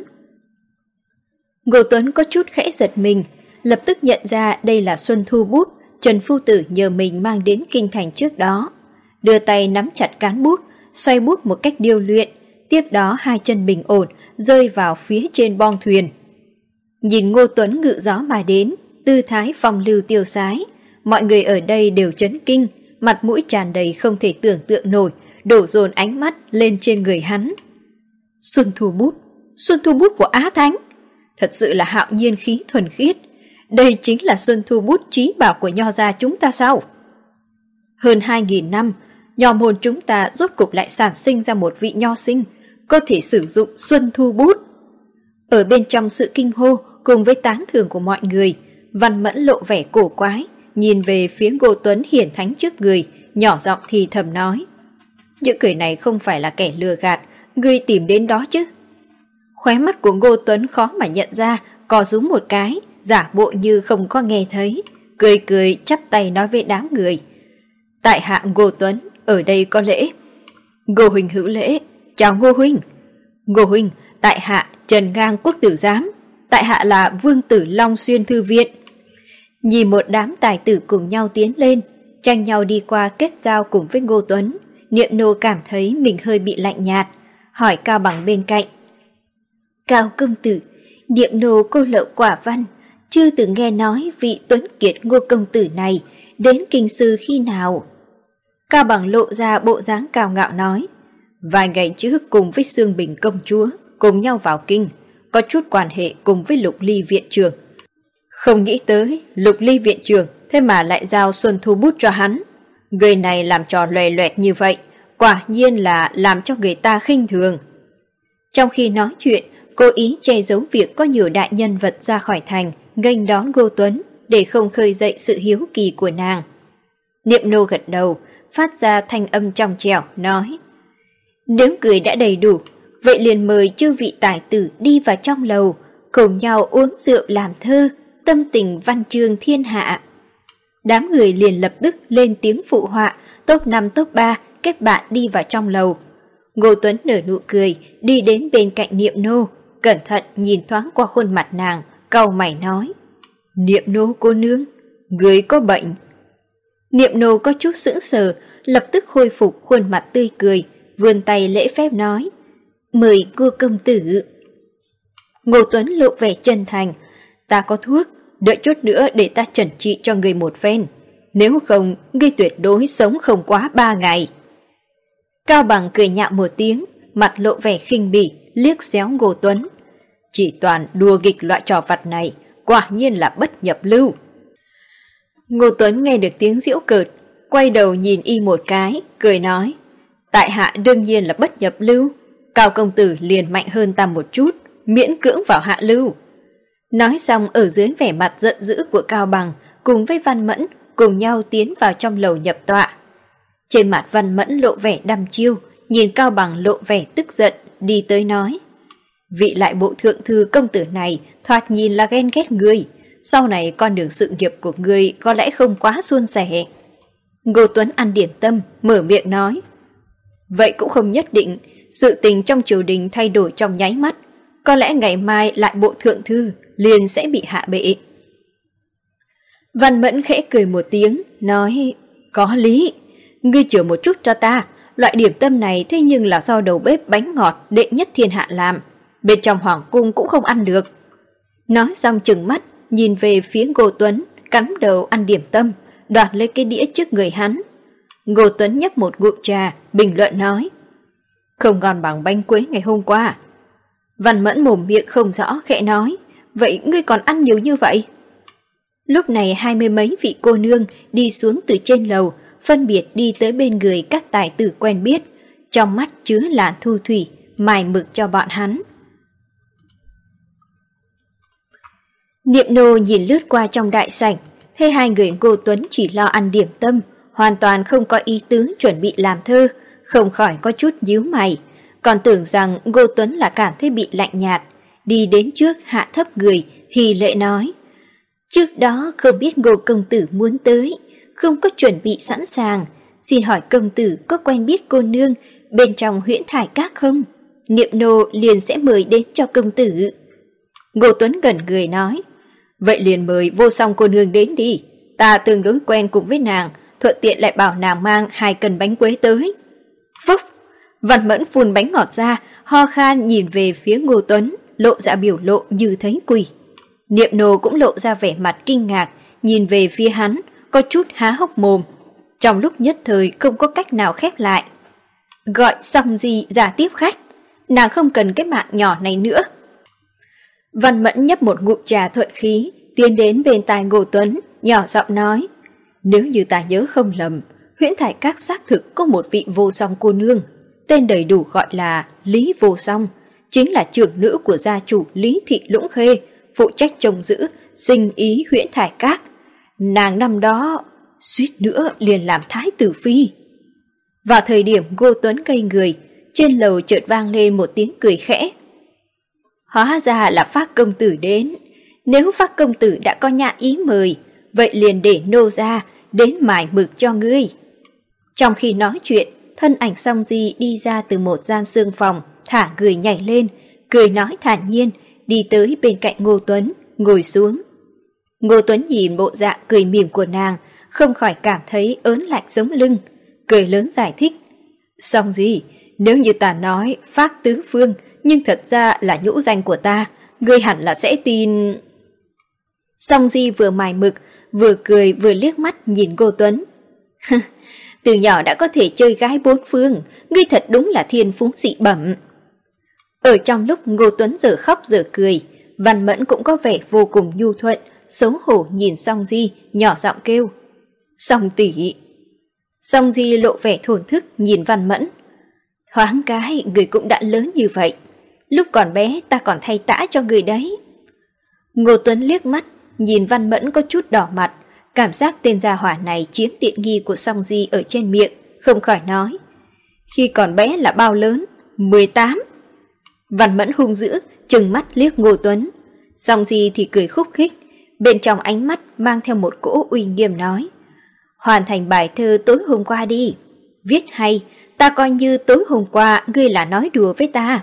Ngô Tuấn có chút khẽ giật mình, lập tức nhận ra đây là Xuân Thu bút Trần Phu Tử nhờ mình mang đến kinh thành trước đó. Đưa tay nắm chặt cán bút, xoay bút một cách điêu luyện, tiếp đó hai chân bình ổn, rơi vào phía trên bong thuyền. Nhìn Ngô Tuấn ngự gió mà đến, tư thái phong lưu tiêu sái, mọi người ở đây đều chấn kinh, mặt mũi tràn đầy không thể tưởng tượng nổi, đổ dồn ánh mắt lên trên người hắn. Xuân Thu bút của Á Thánh, thật sự là hạo nhiên khí thuần khiết. Đây chính là Xuân Thu bút trí bảo của nho gia chúng ta sao? Hơn 2000 năm, nho môn chúng ta rốt cục lại sản sinh ra một vị nho sinh có thể sử dụng Xuân Thu bút. Ở bên trong sự kinh hô cùng với tán thưởng của mọi người, Văn Mẫn lộ vẻ cổ quái, nhìn về phía Ngô Tuấn hiển thánh trước người, nhỏ giọng thì thầm nói: Những người này không phải là kẻ lừa gạt, ngươi tìm đến đó chứ? Khóe mắt của Ngô Tuấn khó mà nhận ra, co rúm một cái, giả bộ như không có nghe thấy, cười cười chắp tay nói với đám người: Tại hạ Ngô Tuấn, ở đây có lễ. Ngô huynh hữu lễ, chào Ngô huynh. Ngô huynh, tại hạ Trần Ngang Quốc Tử Giám, tại hạ là Vương Tử Long Xuyên Thư Viện. Nhìn một đám tài tử cùng nhau tiến lên, tranh nhau đi qua kết giao cùng với Ngô Tuấn, Niệm Nô cảm thấy mình hơi bị lạnh nhạt, hỏi Cao Bằng bên cạnh: Cao công tử, Niệm Nô cô lậu quả văn, chưa từng nghe nói vị tuấn kiệt Ngô công tử này đến kinh sư khi nào. Cao Bằng lộ ra bộ dáng cao ngạo nói, vài ngày trước cùng với Sương Bình công chúa cùng nhau vào kinh, có chút quan hệ cùng với Lục Ly viện trưởng. Không nghĩ tới Lục Ly viện trưởng thế mà lại giao xuân thu bút cho hắn. Người này làm trò loè loẹt như vậy, quả nhiên là làm cho người ta khinh thường. Trong khi nói chuyện, cố ý che giấu việc có nhiều đại nhân vật ra khỏi thành nghênh đón Ngô Tuấn để không khơi dậy sự hiếu kỳ của nàng. Niệm nô gật đầu, phát ra thanh âm trong trẻo, nói, nếu người đã đầy đủ, vậy liền mời chư vị tài tử đi vào trong lầu, cùng nhau uống rượu làm thơ, tâm tình văn chương thiên hạ. Đám người liền lập tức lên tiếng phụ họa, top 5 top 3 kết bạn đi vào trong lầu. Ngô Tuấn nở nụ cười, đi đến bên cạnh Niệm nô, cẩn thận nhìn thoáng qua khuôn mặt nàng, cau mày nói, Niệm nô cô nương, người có bệnh. Niệm nô có chút sững sờ, lập tức khôi phục khuôn mặt tươi cười, vươn tay lễ phép nói, mời Ngô công tử. Ngô Tuấn lộ vẻ chân thành, ta có thuốc, đợi chút nữa để ta chẩn trị cho người một phen, nếu không ngươi tuyệt đối sống không quá 3 ngày. Cao Bằng cười nhạo một tiếng, mặt lộ vẻ khinh bỉ, liếc xéo Ngô Tuấn, chỉ toàn đùa nghịch loại trò vặt này, quả nhiên là bất nhập lưu. Ngô Tuấn nghe được tiếng giễu cợt, quay đầu nhìn y một cái, cười nói, tại hạ đương nhiên là bất nhập lưu, Cao công tử liền mạnh hơn ta một chút, miễn cưỡng vào hạ lưu. Nói xong, ở dưới vẻ mặt giận dữ của Cao Bằng cùng với Văn Mẫn cùng nhau tiến vào trong lầu nhập tọa. Trên mặt Văn Mẫn lộ vẻ đăm chiêu, nhìn Cao Bằng lộ vẻ tức giận, đi tới nói, vị lại bộ thượng thư công tử này thoạt nhìn là ghen ghét ngươi, sau này con đường sự nghiệp của ngươi có lẽ không quá suôn sẻ. Ngô Tuấn ăn điểm tâm, mở miệng nói, vậy cũng không nhất định, sự tình trong triều đình thay đổi trong nháy mắt, có lẽ ngày mai lại bộ thượng thư liền sẽ bị hạ bệ. Văn Mẫn khẽ cười một tiếng, nói, có lý, ngươi chừa một chút cho ta, loại điểm tâm này thế nhưng là do đầu bếp bánh ngọt đệ nhất thiên hạ làm, bên trong hoàng cung cũng không ăn được. Nói xong trừng mắt, nhìn về phía Ngô Tuấn, cắn đầu ăn điểm tâm, đoạt lấy cái đĩa trước người hắn. Ngô Tuấn nhấp một ngụm trà, bình luận nói, không ngon bằng bánh quế ngày hôm qua. Văn Mẫn mồm miệng không rõ, khẽ nói, vậy ngươi còn ăn nhiều như vậy? Lúc này 20 mấy vị cô nương đi xuống từ trên lầu, phân biệt đi tới bên người các tài tử quen biết, trong mắt chứa làn thu thủy, mài mực cho bọn hắn. Niệm nô nhìn lướt qua trong đại sảnh, thấy hai người Ngô Tuấn chỉ lo ăn điểm tâm, hoàn toàn không có ý tứ chuẩn bị làm thơ, không khỏi có chút nhíu mày, còn tưởng rằng Ngô Tuấn là cảm thấy bị lạnh nhạt, đi đến trước hạ thấp người thì lệ nói, trước đó không biết Ngô công tử muốn tới, không có chuẩn bị sẵn sàng, xin hỏi công tử có quen biết cô nương bên trong Huyễn Thải Các không? Niệm nô liền sẽ mời đến cho công tử. Ngô Tuấn gần người nói, vậy liền mời Vô Song cô nương đến đi, ta tương đối quen cùng với nàng, thuận tiện lại bảo nàng mang 2 cân bánh quế tới. Phúc! Văn Mẫn phun bánh ngọt ra, ho khan nhìn về phía Ngô Tuấn, lộ ra biểu lộ như thấy quỷ. Niệm nô cũng lộ ra vẻ mặt kinh ngạc, nhìn về phía hắn, có chút há hốc mồm. Trong lúc nhất thời không có cách nào khép lại. Gọi xong gì ra tiếp khách, nàng không cần cái mạng nhỏ này nữa. Văn Mẫn nhấp một ngụm trà thuận khí, tiến đến bên tai Ngô Tuấn, nhỏ giọng nói, nếu như ta nhớ không lầm, Huyễn Thải Các xác thực có một vị Vô Song cô nương, tên đầy đủ gọi là Lý Vô Song, chính là trưởng nữ của gia chủ Lý Thị Lũng Khê, phụ trách trông giữ sinh ý Huyễn Thải Các. Nàng năm đó suýt nữa liền làm thái tử phi. Vào thời điểm Ngô Tuấn ngây người, trên lầu chợt vang lên một tiếng cười khẽ. Hóa ra là Phác công tử đến, nếu Phác công tử đã có nhã ý mời, vậy liền để nô ra đến mải mực cho ngươi. Trong khi nói chuyện, thân ảnh Song Di đi ra từ một gian sương phòng, thả người nhảy lên, cười nói thản nhiên, đi tới bên cạnh Ngô Tuấn, ngồi xuống. Ngô Tuấn nhìn bộ dạng cười mỉm của nàng, không khỏi cảm thấy ớn lạnh sống lưng, cười lớn giải thích. Song Di, nếu như ta nói Phác tứ phương, nhưng thật ra là nhũ danh của ta, ngươi hẳn là sẽ tin. Song Di vừa mài mực, vừa cười vừa liếc mắt nhìn Ngô Tuấn. Từ nhỏ đã có thể chơi gái bốn phương, ngươi thật đúng là thiên phú dị bẩm. Ở trong lúc Ngô Tuấn giờ khóc giờ cười, Văn Mẫn cũng có vẻ vô cùng nhu thuận, xấu hổ nhìn Song Di, nhỏ giọng kêu. Song tỷ. Song Di lộ vẻ thổn thức nhìn Văn Mẫn. Thoáng cái, người cũng đã lớn như vậy. Lúc còn bé ta còn thay tã cho người đấy. Ngô Tuấn liếc mắt, nhìn Văn Mẫn có chút đỏ mặt, cảm giác tên gia hỏa này chiếm tiện nghi của Song Di ở trên miệng, không khỏi nói. Khi còn bé là bao lớn? 18. Văn Mẫn hung dữ, trừng mắt liếc Ngô Tuấn. Song Di thì cười khúc khích, bên trong ánh mắt mang theo một cỗ uy nghiêm nói. Hoàn thành bài thơ tối hôm qua đi. Viết hay, ta coi như tối hôm qua ngươi là nói đùa với ta.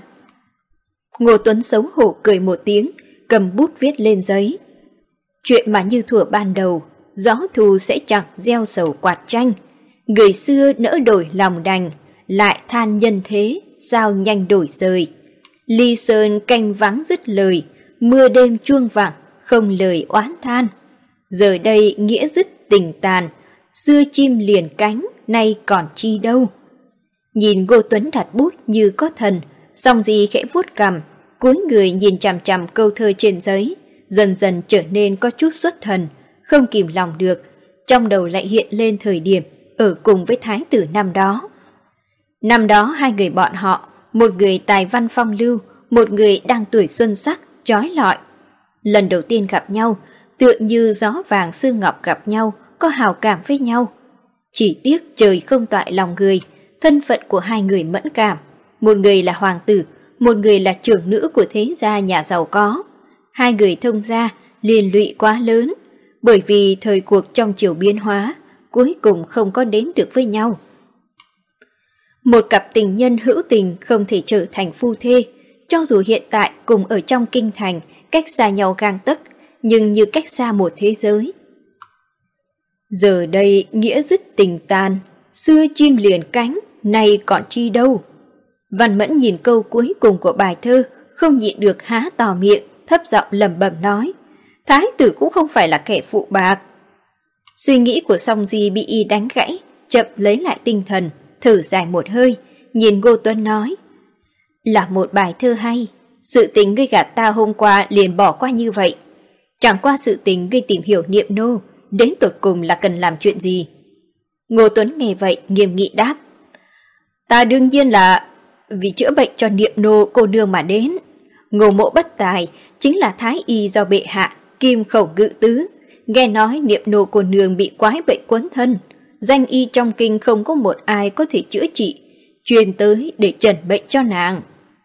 Ngô Tuấn xấu hổ cười một tiếng, cầm bút viết lên giấy. Chuyện mà như thuở ban đầu, gió thu sẽ chẳng gieo sầu quạt tranh. Người xưa nỡ đổi lòng đành, lại than nhân thế, sao nhanh đổi rời. Ly sơn canh vắng dứt lời, mưa đêm chuông vẳng, không lời oán than. Giờ đây nghĩa dứt tình tàn, xưa chim liền cánh, nay còn chi đâu. Nhìn Ngô Tuấn đặt bút như có thần, Song Di khẽ vuốt cằm, cúi người nhìn chằm chằm câu thơ trên giấy, dần dần trở nên có chút xuất thần, không kìm lòng được, trong đầu lại hiện lên thời điểm ở cùng với thái tử năm đó. Năm đó hai người bọn họ, một người tài văn phong lưu, một người đang tuổi xuân sắc, chói lọi. Lần đầu tiên gặp nhau, tựa như gió vàng sương ngọc gặp nhau, có hào cảm với nhau. Chỉ tiếc trời không toại lòng người, thân phận của hai người mẫn cảm. Một người là hoàng tử, một người là trưởng nữ của thế gia nhà giàu có. Hai người thông gia, liên lụy quá lớn, bởi vì thời cuộc trong chiều biến hóa, cuối cùng không có đến được với nhau. Một cặp tình nhân hữu tình không thể trở thành phu thê, cho dù hiện tại cùng ở trong kinh thành, cách xa nhau gang tấc, nhưng như cách xa một thế giới. Giờ đây nghĩa dứt tình tàn, xưa chim liền cánh, nay còn chi đâu. Văn Mẫn nhìn câu cuối cùng của bài thơ, không nhịn được há to miệng, thấp giọng lẩm bẩm nói. Thái tử cũng không phải là kẻ phụ bạc. Suy nghĩ của Song Di bị y đánh gãy, chậm lấy lại tinh thần, thở dài một hơi, nhìn Ngô Tuấn nói. Là một bài thơ hay, sự tình ngươi gạt ta hôm qua liền bỏ qua như vậy. Chẳng qua sự tình ngươi tìm hiểu Niệm Nô, đến tột cùng là cần làm chuyện gì? Ngô Tuấn nghe vậy nghiêm nghị đáp. Ta đương nhiên là vì chữa bệnh cho Niệm Nô cô nương mà đến. Ngô Mộ bất tài chính là thái y do bệ hạ kim khẩu ngự tứ. Nghe nói Niệm Nô cô nương bị quái bệnh quấn thân, danh y trong kinh không có một ai có thể chữa trị, truyền tới để trần bệnh cho nàng.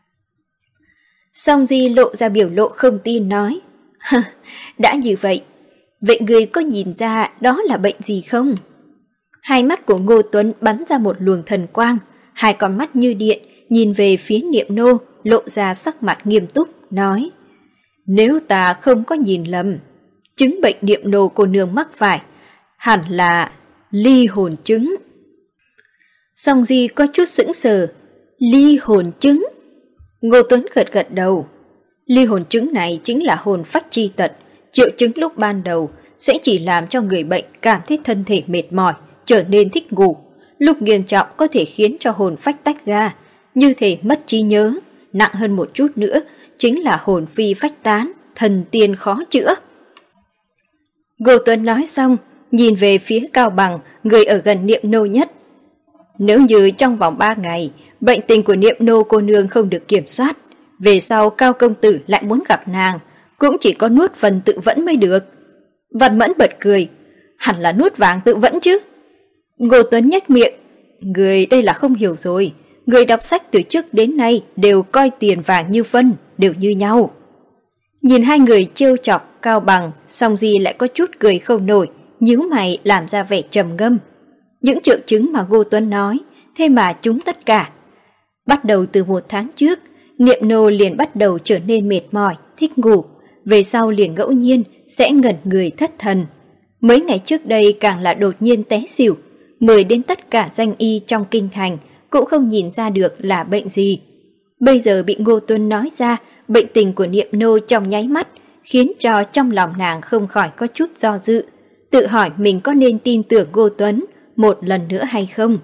Song Di lộ ra biểu lộ không tin nói. Đã như vậy, vậy người có nhìn ra đó là bệnh gì không? Hai mắt của Ngô Tuấn bắn ra một luồng thần quang, hai con mắt như điện nhìn về phía Niệm Nô, lộ ra sắc mặt nghiêm túc, nói. Nếu ta không có nhìn lầm, chứng bệnh Niệm Nô cô nương mắc phải, hẳn là ly hồn chứng. Song Di có chút sững sờ. Ly hồn chứng? Ngô Tuấn gật gật đầu. Ly hồn chứng này chính là hồn phách chi tật, triệu chứng lúc ban đầu sẽ chỉ làm cho người bệnh cảm thấy thân thể mệt mỏi, trở nên thích ngủ, lúc nghiêm trọng có thể khiến cho hồn phách tách ra, như thể mất trí nhớ, nặng hơn một chút nữa chính là hồn phi phách tán, thần tiên khó chữa. Ngô Tuấn nói xong, nhìn về phía Cao Bằng, người ở gần Niệm Nô nhất. Nếu như trong vòng 3 ngày, bệnh tình của Niệm Nô cô nương không được kiểm soát, về sau Cao công tử lại muốn gặp nàng, cũng chỉ có nuốt phần tự vẫn mới được. Văn Mẫn bật cười, hẳn là nuốt vàng tự vẫn chứ. Ngô Tuấn nhếch miệng, người đây là không hiểu rồi, người đọc sách từ trước đến nay đều coi tiền vàng như phân, đều như nhau. Nhìn hai người trêu chọc Cao Bằng, Song Di lại có chút cười không nổi, nhíu mày làm ra vẻ trầm ngâm. Những triệu chứng mà Ngô Tuấn nói, thế mà chúng tất cả. Bắt đầu từ 1 tháng trước, Niệm Nô liền bắt đầu trở nên mệt mỏi, thích ngủ, về sau liền ngẫu nhiên sẽ ngẩn người thất thần. Mấy ngày trước đây càng là đột nhiên té xỉu, mời đến tất cả danh y trong kinh thành cũng không nhìn ra được là bệnh gì. Bây giờ bị Ngô Tuấn nói ra bệnh tình của Niệm Nô trong nháy mắt, khiến cho trong lòng nàng không khỏi có chút do dự, tự hỏi mình có nên tin tưởng Ngô Tuấn một lần nữa hay không.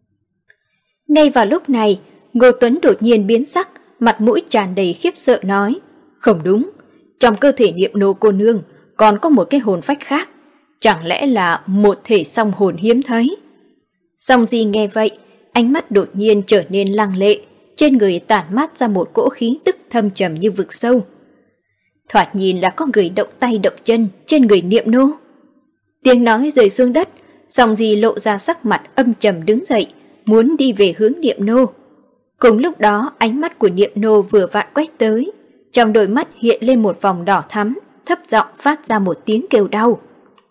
Ngay vào lúc này, Ngô Tuấn đột nhiên biến sắc, mặt mũi tràn đầy khiếp sợ nói, không đúng, trong cơ thể Niệm Nô cô nương còn có một cái hồn phách khác, chẳng lẽ là một thể song hồn hiếm thấy. Song Di nghe vậy, ánh mắt đột nhiên trở nên lăng lệ, trên người tản mát ra một cỗ khí tức thâm trầm như vực sâu. Thoạt nhìn là có người động tay động chân trên người Niệm Nô. Tiếng nói rơi xuống đất, Song Di lộ ra sắc mặt âm trầm đứng dậy, muốn đi về hướng Niệm Nô. Cùng lúc đó ánh mắt của Niệm Nô vừa vặn quét tới, trong đôi mắt hiện lên một vòng đỏ thắm, thấp giọng phát ra một tiếng kêu đau.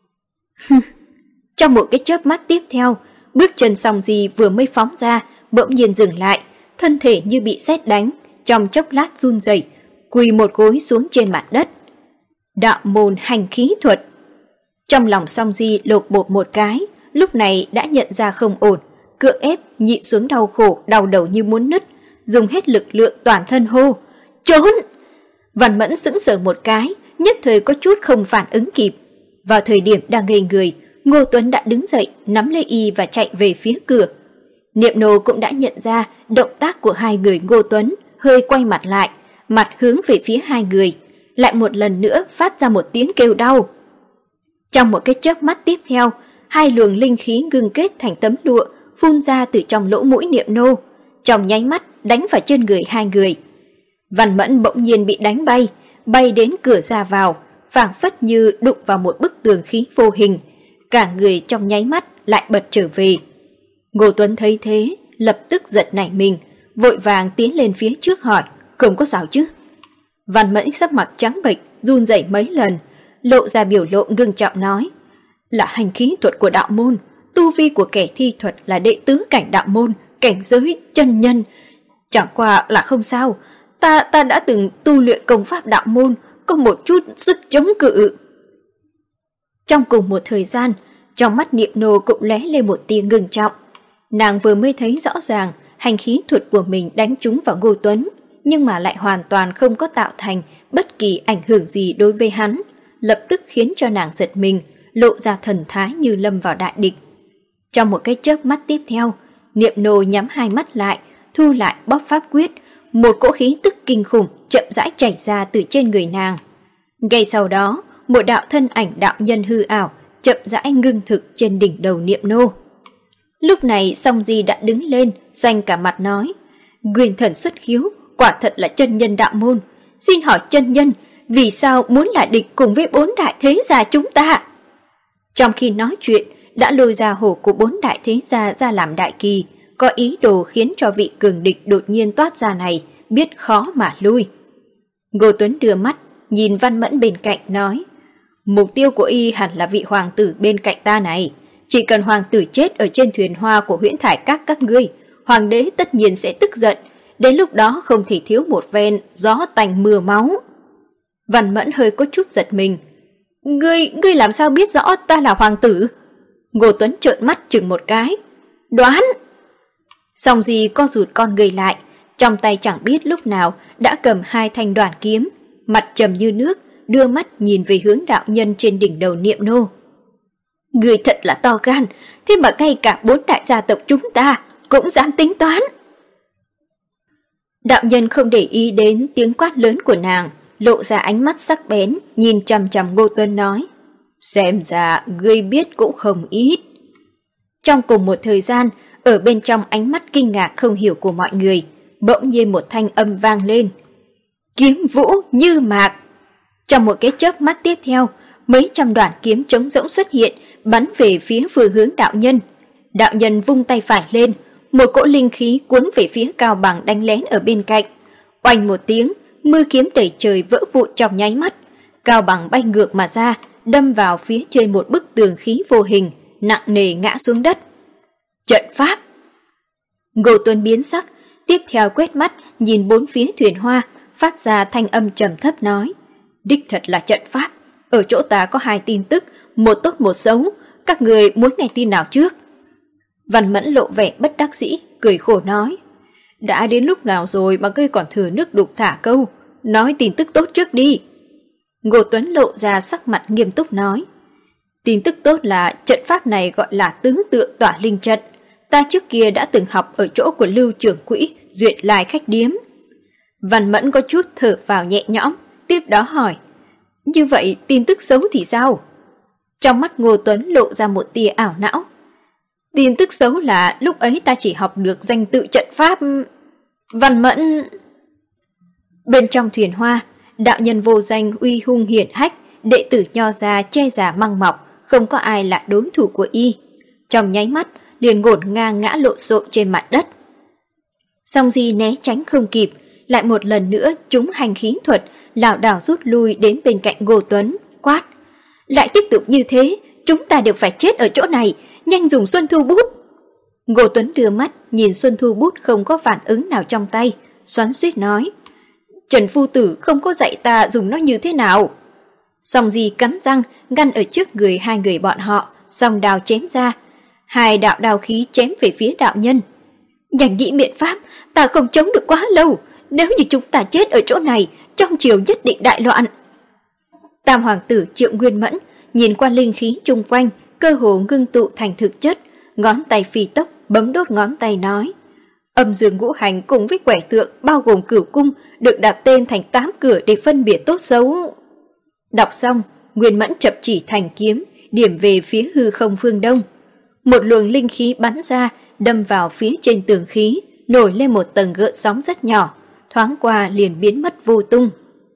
Trong một cái chớp mắt tiếp theo, bước chân Song Di vừa mới phóng ra, bỗng nhiên dừng lại, thân thể như bị sét đánh, trong chốc lát run rẩy, quỳ một gối xuống trên mặt đất. Đạo môn hành khí thuật. Trong lòng Song Di lột bột một cái, lúc này đã nhận ra không ổn, cưỡng ép nhịn xuống đau khổ, đau đầu như muốn nứt, dùng hết lực lượng toàn thân hô, trốn! Văn Mẫn sững sờ một cái, nhất thời có chút không phản ứng kịp. Vào thời điểm đang ngây người, Ngô Tuấn đã đứng dậy, nắm lấy y và chạy về phía cửa. Niệm Nô cũng đã nhận ra động tác của hai người Ngô Tuấn, hơi quay mặt lại, mặt hướng về phía hai người, lại một lần nữa phát ra một tiếng kêu đau. Trong một cái chớp mắt tiếp theo, hai luồng linh khí ngưng kết thành tấm lụa phun ra từ trong lỗ mũi Niệm Nô, trong nháy mắt đánh vào trên người hai người. Văn Mẫn bỗng nhiên bị đánh bay, bay đến cửa ra vào, phảng phất như đụng vào một bức tường khí vô hình, cả người trong nháy mắt lại bật trở về. Ngô Tuấn thấy thế, lập tức giật nảy mình, vội vàng tiến lên phía trước hỏi, không có sao chứ? Văn Mẫn sắc mặt trắng bệch, run rẩy mấy lần, lộ ra biểu lộ ngưng trọng nói, là hành khí thuật của đạo môn, tu vi của kẻ thi thuật là đệ tứ cảnh đạo môn, cảnh giới chân nhân. Chẳng qua là không sao, ta đã từng tu luyện công pháp đạo môn, có một chút sức chống cự. Trong cùng một thời gian, trong mắt Niệm Nô cũng lóe lên một tia ngưng trọng. Nàng vừa mới thấy rõ ràng hành khí thuật của mình đánh trúng vào Ngô Tuấn, nhưng mà lại hoàn toàn không có tạo thành bất kỳ ảnh hưởng gì đối với hắn, lập tức khiến cho nàng giật mình, lộ ra thần thái như lâm vào đại địch. Trong một cái chớp mắt tiếp theo, Niệm Nô nhắm hai mắt lại, thu lại bóp pháp quyết, một cỗ khí tức kinh khủng chậm rãi chảy ra từ trên người nàng. Ngay sau đó, một đạo thân ảnh đạo nhân hư ảo chậm rãi ngưng thực trên đỉnh đầu Niệm Nô. Lúc này Song Di đã đứng lên, xanh cả mặt nói, nguyên thần xuất khiếu, quả thật là chân nhân đạo môn. Xin hỏi chân nhân, vì sao muốn là địch cùng với bốn đại thế gia chúng ta? Trong khi nói chuyện, đã lôi ra hổ của bốn đại thế gia ra làm đại kỳ, có ý đồ khiến cho vị cường địch đột nhiên toát ra này biết khó mà lui. Ngô Tuấn đưa mắt, nhìn Văn Mẫn bên cạnh nói, mục tiêu của y hẳn là vị hoàng tử bên cạnh ta này. Chỉ cần hoàng tử chết ở trên thuyền hoa của Huyễn Thải các ngươi, hoàng đế tất nhiên sẽ tức giận, đến lúc đó không thể thiếu một ven gió tanh mưa máu. Văn Mẫn hơi có chút giật mình. Ngươi làm sao biết rõ ta là hoàng tử? Ngô Tuấn trợn mắt chừng một cái. Đoán! Song Di co rụt con người lại, trong tay chẳng biết lúc nào đã cầm hai thanh đoản kiếm, mặt trầm như nước, đưa mắt nhìn về hướng đạo nhân trên đỉnh đầu Niệm Nô. Ngươi thật là to gan, thế mà ngay cả bốn đại gia tộc chúng ta cũng dám tính toán. Đạo nhân không để ý đến tiếng quát lớn của nàng, lộ ra ánh mắt sắc bén, nhìn chằm chằm Ngô Tuấn nói, xem ra ngươi biết cũng không ít. Trong cùng một thời gian, ở bên trong ánh mắt kinh ngạc không hiểu của mọi người, bỗng nhiên một thanh âm vang lên. Kiếm vũ như mạc. Trong một cái chớp mắt tiếp theo, mấy trăm đoạn kiếm trống rỗng xuất hiện, bắn về phía phương hướng đạo nhân. Đạo nhân vung tay phải lên, một cỗ linh khí cuốn về phía Cao Bằng đánh lén ở bên cạnh. Oanh một tiếng, mưa kiếm đầy trời vỡ vụn trong nháy mắt. Cao Bằng bay ngược mà ra, đâm vào phía trên một bức tường khí vô hình, nặng nề ngã xuống đất. Trận pháp! Ngô Tuấn biến sắc, tiếp theo quét mắt nhìn bốn phía thuyền hoa, phát ra thanh âm trầm thấp nói, đích thật là trận pháp. Ở chỗ ta có hai tin tức, một tốt một xấu, các người muốn nghe tin nào trước? Văn Mẫn lộ vẻ bất đắc dĩ, cười khổ nói, đã đến lúc nào rồi mà ngươi còn thừa nước đục thả câu, nói tin tức tốt trước đi. Ngô Tuấn lộ ra sắc mặt nghiêm túc nói. Tin tức tốt là trận pháp này gọi là tứ tượng tỏa linh trận. Ta trước kia đã từng học ở chỗ của Lưu trưởng quỹ Duyệt Lai khách điếm. Văn Mẫn có chút thở vào nhẹ nhõm, tiếp đó hỏi. Như vậy tin tức xấu thì sao? Trong mắt Ngô Tuấn lộ ra một tia ảo não. Tin tức xấu là lúc ấy ta chỉ học được danh tự trận pháp. Văn Mẫn... Bên trong thuyền hoa, đạo nhân vô danh uy hung hiển hách, đệ tử nho gia che giả măng mọc, không có ai là đối thủ của y. Trong nháy mắt, liền ngổn ngang ngã lộn xộn trên mặt đất. Song Di né tránh không kịp, lại một lần nữa chúng hành khí thuật, lảo đảo rút lui đến bên cạnh Ngô Tuấn, quát. Lại tiếp tục như thế, chúng ta đều phải chết ở chỗ này, nhanh dùng Xuân Thu bút. Ngô Tuấn đưa mắt, nhìn Xuân Thu bút không có phản ứng nào trong tay, xoắn xuýt nói. Trần Phu Tử không có dạy ta dùng nó như thế nào. Song Di cắn răng, ngăn ở trước người hai người bọn họ, song đao chém ra. Hai đạo đao khí chém về phía đạo nhân. Nhanh nghĩ biện pháp, ta không chống được quá lâu. Nếu như chúng ta chết ở chỗ này, trong triều nhất định đại loạn. Tam hoàng tử Triệu Nguyên Mẫn nhìn qua linh khí chung quanh, cơ hồ ngưng tụ thành thực chất, ngón tay phi tốc bấm đốt ngón tay nói. Âm dương ngũ hành cùng với quẻ tượng bao gồm cửu cung được đặt tên thành 8 cửa để phân biệt tốt xấu. Đọc xong, Nguyên Mẫn chập chỉ thành kiếm, điểm về phía hư không phương đông. Một luồng linh khí bắn ra, đâm vào phía trên tường khí, nổi lên một tầng gợn sóng rất nhỏ, thoáng qua liền biến mất vô tung.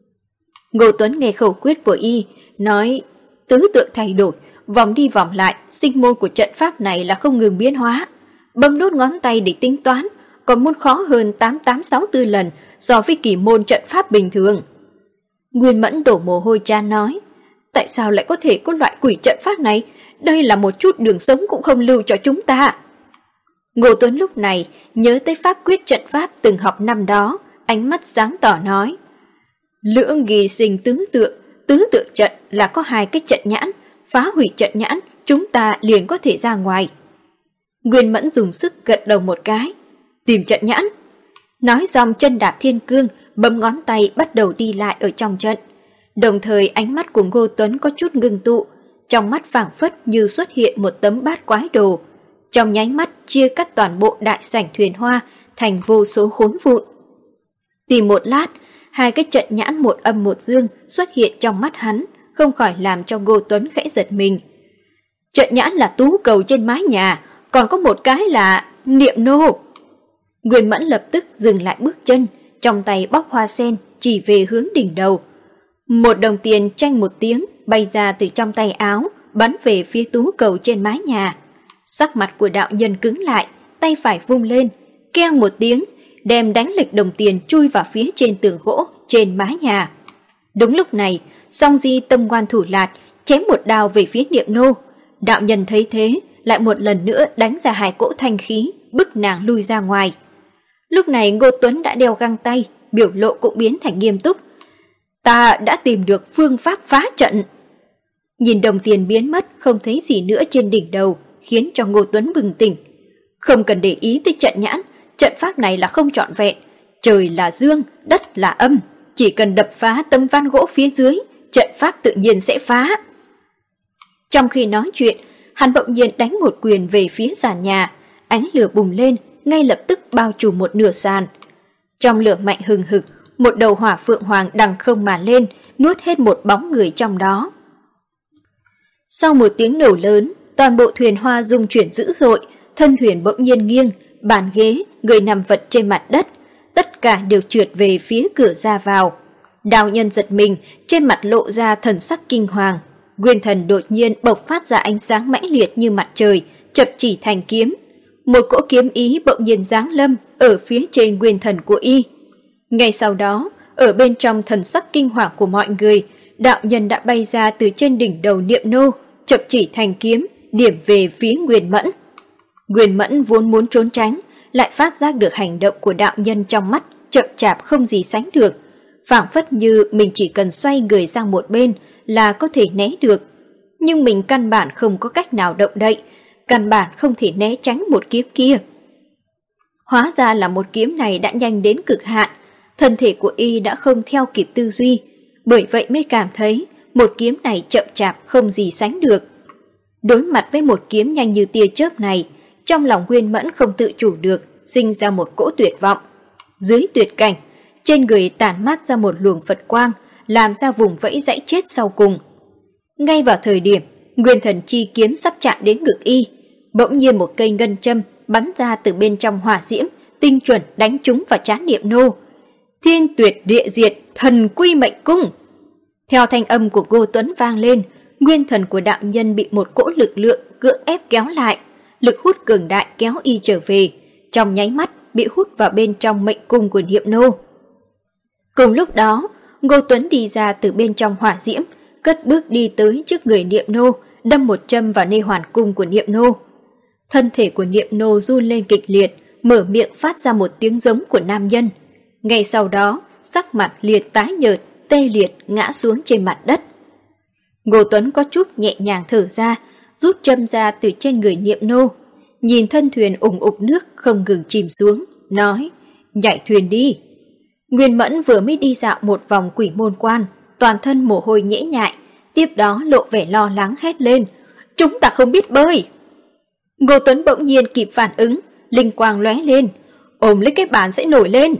Ngô Tuấn nghe khẩu quyết của y, nói tứ tượng thay đổi, vòng đi vòng lại, sinh môn của trận pháp này là không ngừng biến hóa. Bấm đốt ngón tay để tính toán, còn muốn khó hơn 8864 lần so với kỳ môn trận pháp bình thường. Nguyên Mẫn đổ mồ hôi cha nói, tại sao lại có thể có loại quỷ trận pháp này? Đây là một chút đường sống cũng không lưu cho chúng ta. Ngô Tuấn lúc này nhớ tới pháp quyết trận pháp từng học năm đó, ánh mắt sáng tỏ nói. Lưỡng ghi sinh tứ tượng trận là có 2 cái trận nhãn, phá hủy trận nhãn, chúng ta liền có thể ra ngoài. Nguyên Mẫn dùng sức gật đầu một cái. Tìm trận nhãn. Nói xong chân đạp thiên cương, bấm ngón tay bắt đầu đi lại ở trong trận. Đồng thời ánh mắt của Ngô Tuấn có chút ngưng tụ, trong mắt phảng phất như xuất hiện một tấm bát quái đồ. Trong nháy mắt chia cắt toàn bộ đại sảnh thuyền hoa thành vô số khối vụn. Tìm một lát, 2 cái trận nhãn một âm một dương xuất hiện trong mắt hắn, không khỏi làm cho Ngô Tuấn khẽ giật mình. Trận nhãn là tú cầu trên mái nhà, còn có một cái là niệm nô. Nguyên Mẫn lập tức dừng lại bước chân, trong tay bóc hoa sen chỉ về hướng đỉnh đầu. Một đồng tiền chanh một tiếng bay ra từ trong tay áo, bắn về phía tú cầu trên mái nhà. Sắc mặt của đạo nhân cứng lại, tay phải vung lên, keng một tiếng, đem đánh lệch đồng tiền chui vào phía trên tường gỗ trên mái nhà. Đúng lúc này, Song Di tâm ngoan thủ lạt chém một đao về phía Niệm Nô. Đạo nhân thấy thế, lại một lần nữa đánh ra 2 cỗ thanh khí, bức nàng lui ra ngoài. Lúc này Ngô Tuấn đã đeo găng tay, biểu lộ cũng biến thành nghiêm túc. Ta đã tìm được phương pháp phá trận. Nhìn đồng tiền biến mất không thấy gì nữa trên đỉnh đầu, khiến cho Ngô Tuấn bừng tỉnh. Không cần để ý tới trận nhãn, trận pháp này là không trọn vẹn. Trời là dương, đất là âm, chỉ cần đập phá tấm ván gỗ phía dưới, trận pháp tự nhiên sẽ phá. Trong khi nói chuyện, hắn bỗng nhiên đánh một quyền về phía sàn nhà, ánh lửa bùng lên, ngay lập tức bao trùm một nửa sàn. Trong lửa mạnh hừng hực, một đầu hỏa phượng hoàng đằng không mà lên, nuốt hết một bóng người trong đó. Sau một tiếng nổ lớn, toàn bộ thuyền hoa rung chuyển dữ dội, thân thuyền bỗng nhiên nghiêng, bàn ghế, người nằm vật trên mặt đất, tất cả đều trượt về phía cửa ra vào. Đạo nhân giật mình, trên mặt lộ ra thần sắc kinh hoàng. Nguyên thần đột nhiên bộc phát ra ánh sáng mãnh liệt như mặt trời, chập chỉ thành kiếm. Một cỗ kiếm ý bỗng nhiên giáng lâm ở phía trên nguyên thần của y. Ngay sau đó, ở bên trong thần sắc kinh hoàng của mọi người, đạo nhân đã bay ra từ trên đỉnh đầu Niệm Nô, chập chỉ thành kiếm, điểm về phía Nguyên Mẫn. Nguyên Mẫn vốn muốn trốn tránh, lại phát giác được hành động của đạo nhân trong mắt chậm chạp không gì sánh được, phảng phất như mình chỉ cần xoay người sang một bên là có thể né được. Nhưng mình căn bản không có cách nào động đậy, căn bản không thể né tránh một kiếm kia. Hóa ra là một kiếm này đã nhanh đến cực hạn, thân thể của y đã không theo kịp tư duy. bởi vậy mới cảm thấy một kiếm này chậm chạp không gì sánh được. Đối mặt với một kiếm nhanh như tia chớp này, trong lòng Nguyên Mẫn không tự chủ được, sinh ra một cỗ tuyệt vọng. Dưới tuyệt cảnh, trên người tản mát ra một luồng Phật quang, làm ra vùng vẫy dãy chết sau cùng. Ngay vào thời điểm Nguyên Thần chi kiếm sắp chạm đến ngực y, bỗng nhiên một cây ngân châm bắn ra từ bên trong hỏa diễm, tinh chuẩn đánh trúng vào trán Niệm Nô. Thiên tuyệt địa diệt, thần quy mệnh cung. Theo thanh âm của Ngô Tuấn vang lên, nguyên thần của đạo nhân bị một cỗ lực lượng cưỡng ép kéo lại, lực hút cường đại kéo y trở về, trong nháy mắt bị hút vào bên trong mệnh cung của Niệm Nô. Cùng lúc đó, Ngô Tuấn đi ra từ bên trong hỏa diễm, cất bước đi tới trước người Niệm Nô, đâm một châm vào nê hoàn cung của Niệm Nô. Thân thể của Niệm Nô run lên kịch liệt, mở miệng phát ra một tiếng giống của nam nhân. Ngay sau đó, sắc mặt liệt tái nhợt, tê liệt ngã xuống trên mặt đất. Ngô Tuấn có chút nhẹ nhàng thở ra, rút châm ra từ trên người Niệm Nô, nhìn thân thuyền ủng ục nước không ngừng chìm xuống, nói: "Nhảy thuyền đi." Nguyên Mẫn vừa mới đi dạo một vòng quỷ môn quan, toàn thân mồ hôi nhễ nhại, tiếp đó lộ vẻ lo lắng hét lên: "Chúng ta không biết bơi!" Ngô Tuấn bỗng nhiên kịp phản ứng, linh quang lóe lên: "Ôm lấy cái bàn sẽ nổi lên."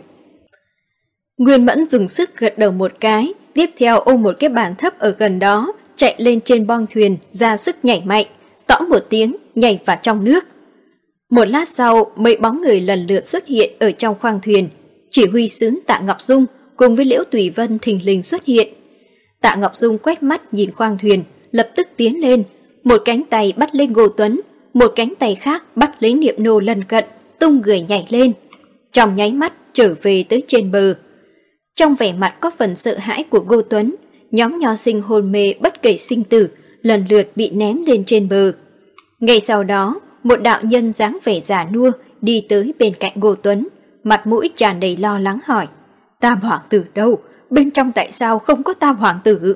Nguyên Mẫn dùng sức gật đầu một cái, tiếp theo ôm một cái bàn thấp ở gần đó, chạy lên trên bong thuyền, ra sức nhảy mạnh, tõ một tiếng nhảy vào trong nước. Một lát sau, mấy bóng người lần lượt xuất hiện ở trong khoang thuyền. Chỉ huy sứ Tạ Ngọc Dung cùng với Liễu Tùy Vân thình lình xuất hiện. Tạ Ngọc Dung quét mắt nhìn khoang thuyền, lập tức tiến lên, một cánh tay bắt lấy Ngô Tuấn, một cánh tay khác bắt lấy Niệm Nô lân cận, tung người nhảy lên, trong nháy mắt trở về tới trên bờ. Trong vẻ mặt có phần sợ hãi của Ngô Tuấn, nhóm nho sinh hồn mê bất kể sinh tử lần lượt bị ném lên trên bờ. Ngay sau đó, một đạo nhân dáng vẻ già nua đi tới bên cạnh Ngô Tuấn, mặt mũi tràn đầy lo lắng hỏi: "Tam hoàng tử đâu? Bên trong tại sao không có Tam hoàng tử?"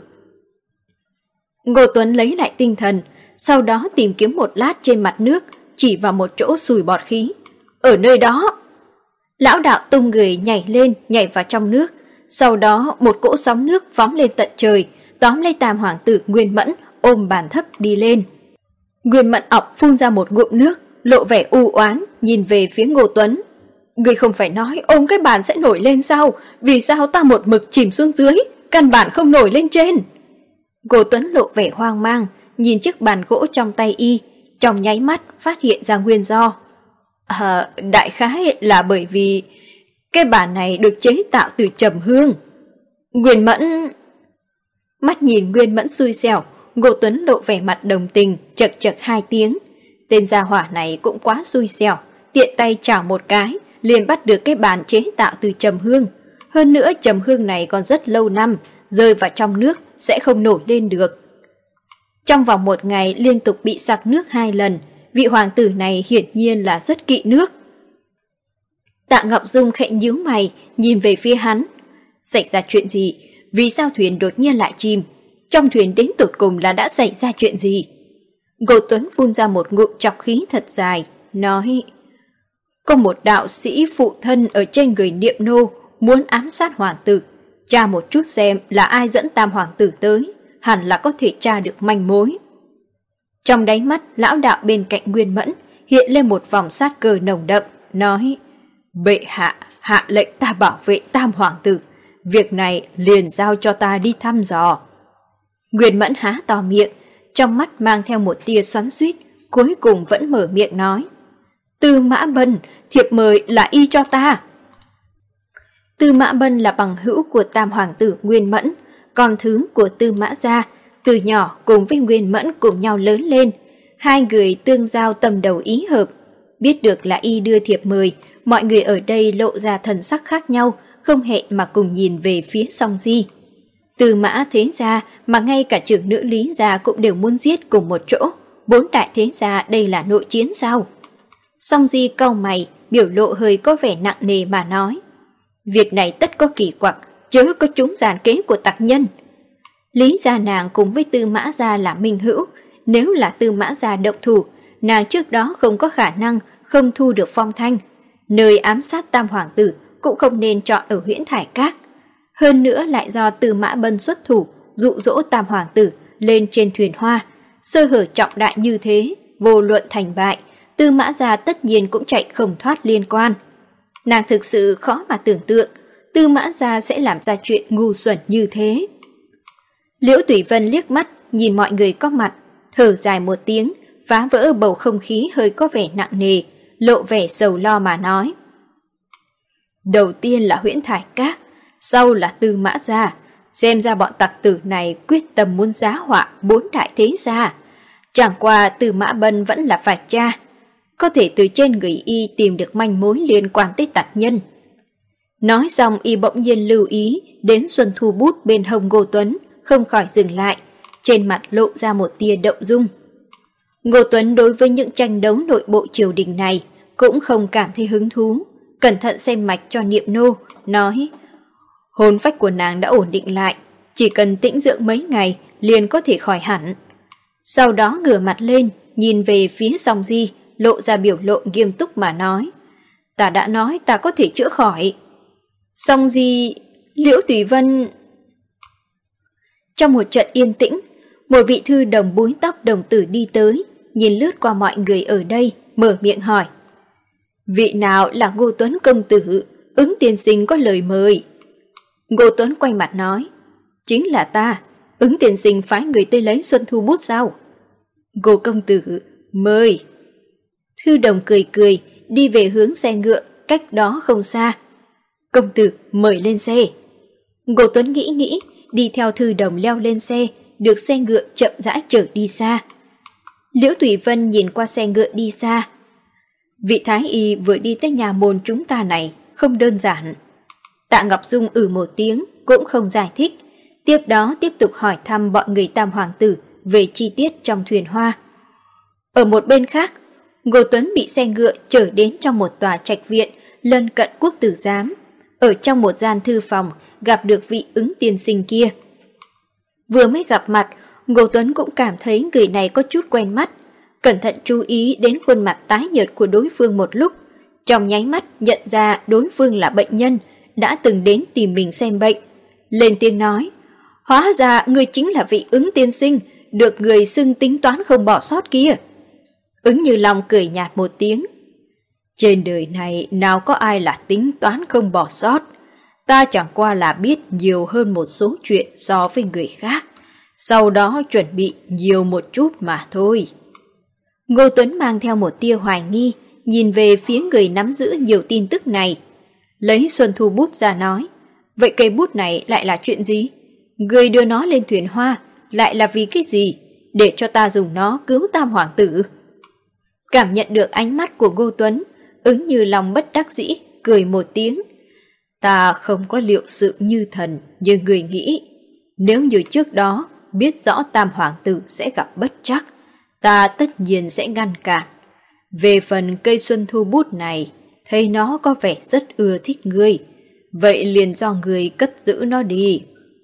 Ngô Tuấn lấy lại tinh thần, sau đó tìm kiếm một lát trên mặt nước, chỉ vào một chỗ sùi bọt khí. "Ở nơi đó." Lão đạo tung người nhảy lên, nhảy vào trong nước, sau đó một cỗ sóng nước phóng lên tận trời, tóm lấy Tam hoàng tử Nguyên Mẫn, ôm bàn thấp đi lên. Nguyên Mẫn ọc phun ra một ngụm nước, lộ vẻ u oán nhìn về phía Ngô Tuấn. "Ngươi không phải nói ôm cái bàn sẽ nổi lên sao? Vì sao ta một mực chìm xuống dưới, căn bản không nổi lên trên?" Ngô Tuấn lộ vẻ hoang mang, nhìn chiếc bàn gỗ trong tay y, trong nháy mắt phát hiện ra nguyên do. Đại khái là bởi vì cái bàn này được chế tạo từ trầm hương." Nguyên Mẫn... Mắt nhìn Nguyên Mẫn xui xẻo, Ngô Tuấn lộ vẻ mặt đồng tình, chật chật hai tiếng. Tên gia hỏa này cũng quá xui xẻo, tiện tay chảo một cái, liền bắt được cái bàn chế tạo từ trầm hương. Hơn nữa trầm hương này còn rất lâu năm, rơi vào trong nước sẽ không nổi lên được. Trong vòng một ngày liên tục bị sặc nước 2 lần, vị hoàng tử này hiển nhiên là rất kỵ nước. Tạ Ngọc Dung khẽ nhíu mày, nhìn về phía hắn. Xảy ra chuyện gì? Vì sao thuyền đột nhiên lại chìm? Trong thuyền đến tột cùng là đã xảy ra chuyện gì? Ngô Tuấn phun ra một ngụm trọc khí thật dài, nói: "Có một đạo sĩ phụ thân ở trên người Niệm Nô muốn ám sát hoàng tử. Tra một chút xem là ai dẫn Tam hoàng tử tới, hẳn là có thể tra được manh mối." Trong đáy mắt lão đạo bên cạnh Nguyên Mẫn hiện lên một vòng sát cơ nồng đậm, nói: "Bệ hạ hạ lệnh ta bảo vệ Tam hoàng tử, việc này liền giao cho ta đi thăm dò." Nguyên Mẫn há to miệng, trong mắt mang theo một tia xoắn xuýt, cuối cùng vẫn mở miệng nói: "Tư Mã Bân, thiệp mời là y cho ta." Tư Mã Bân là bằng hữu của Tam hoàng tử Nguyên Mẫn, con thứ của Tư Mã gia, từ nhỏ cùng với Nguyên Mẫn cùng nhau lớn lên, hai người tương giao tâm đầu ý hợp. Biết được là y đưa thiệp mời, mọi người ở đây lộ ra thần sắc khác nhau, không hẹn mà cùng nhìn về phía Song Di. Tư Mã thế gia mà ngay cả trưởng nữ Lý gia cũng đều muốn giết cùng một chỗ, 4 đại thế gia đây là nội chiến sao? Song Di cau mày, biểu lộ hơi có vẻ nặng nề mà nói: "Việc này tất có kỳ quặc, chớ có trúng giàn kế của tặc nhân." Lý gia nàng cùng với Tư Mã gia là minh hữu, nếu là Tư Mã gia động thủ, nàng trước đó không có khả năng không thu được phong thanh. Nơi ám sát Tam hoàng tử cũng không nên chọn ở Huyễn Thải Các. Hơn nữa lại do Tư Mã Bân xuất thủ dụ dỗ Tam Hoàng tử lên trên thuyền hoa, sơ hở trọng đại như thế, vô luận thành bại, Tư Mã gia tất nhiên cũng chạy không thoát liên quan. Nàng thực sự khó mà tưởng tượng Tư Mã gia sẽ làm ra chuyện ngu xuẩn như thế. Liễu Tùy Vân liếc mắt nhìn mọi người có mặt, thở dài một tiếng, phá vỡ bầu không khí hơi có vẻ nặng nề, lộ vẻ sầu lo mà nói. Đầu tiên là Huyễn Thải Các, sau là Tư Mã gia, xem ra bọn tặc tử này quyết tâm muốn giá họa 4 đại thế gia. Chẳng qua Tư Mã Bân vẫn là phải tra, có thể từ trên người y tìm được manh mối liên quan tới tặc nhân. Nói xong y bỗng nhiên lưu ý đến Xuân Thu Bút bên hông Ngô Tuấn, không khỏi dừng lại, trên mặt lộ ra một tia động dung. Ngô Tuấn đối với những tranh đấu nội bộ triều đình này cũng không cảm thấy hứng thú, cẩn thận xem mạch cho Niệm Nô, nói: hồn phách của nàng đã ổn định lại, chỉ cần tĩnh dưỡng mấy ngày liền có thể khỏi hẳn. Sau đó ngửa mặt lên, nhìn về phía Song Di, lộ ra biểu lộ nghiêm túc mà nói: ta đã nói ta có thể chữa khỏi. Song Di, Liễu Tùy Vân. Trong một trận yên tĩnh, một vị thư đồng búi tóc đồng tử đi tới, nhìn lướt qua mọi người ở đây, mở miệng hỏi: vị nào là Ngô Tuấn công tử, Ứng tiên sinh có lời mời. Ngô Tuấn quay mặt nói: chính là ta, Ứng tiên sinh phái người tới lấy Xuân Thu Bút sao? Ngô công tử, mời. Thư đồng cười cười, đi về hướng xe ngựa, cách đó không xa. Công tử, mời lên xe. Ngô Tuấn nghĩ, đi theo thư đồng leo lên xe, được xe ngựa chậm rãi chở đi xa. Liễu Tùy Vân nhìn qua xe ngựa đi xa. Vị thái y vừa đi tới nhà môn chúng ta này, không đơn giản. Tạ Ngọc Dung một tiếng, cũng không giải thích. Tiếp đó tiếp tục hỏi thăm bọn người Tam Hoàng tử về chi tiết trong thuyền hoa. Ở một bên khác, Ngô Tuấn bị xe ngựa chở đến trong một tòa trạch viện lân cận quốc tử giám. Ở trong một gian thư phòng gặp được vị Ứng tiên sinh kia. Vừa mới gặp mặt, Ngô Tuấn cũng cảm thấy người này có chút quen mắt, cẩn thận chú ý đến khuôn mặt tái nhợt của đối phương một lúc, trong nháy mắt nhận ra đối phương là bệnh nhân, đã từng đến tìm mình xem bệnh. Lên tiếng nói: hóa ra người chính là vị Ứng tiên sinh, được người xưng tính toán không bỏ sót kia. Ứng Như Long cười nhạt một tiếng: trên đời này nào có ai là tính toán không bỏ sót, ta chẳng qua là biết nhiều hơn một số chuyện so với người khác, sau đó chuẩn bị nhiều một chút mà thôi. Ngô Tuấn mang theo một tia hoài nghi, nhìn về phía người nắm giữ nhiều tin tức này. Lấy Xuân Thu Bút ra nói: vậy cây bút này lại là chuyện gì? Người đưa nó lên thuyền hoa lại là vì cái gì? Để cho ta dùng nó cứu Tam Hoàng tử. Cảm nhận được ánh mắt của Ngô Tuấn, Ứng Như Long bất đắc dĩ, cười một tiếng: ta không có liệu sự như thần như người nghĩ. Nếu như trước đó biết rõ Tam Hoàng tử sẽ gặp bất trắc, ta tất nhiên sẽ ngăn cản. Về phần cây Xuân Thu Bút này, thấy nó có vẻ rất ưa thích ngươi, vậy liền do ngươi cất giữ nó đi.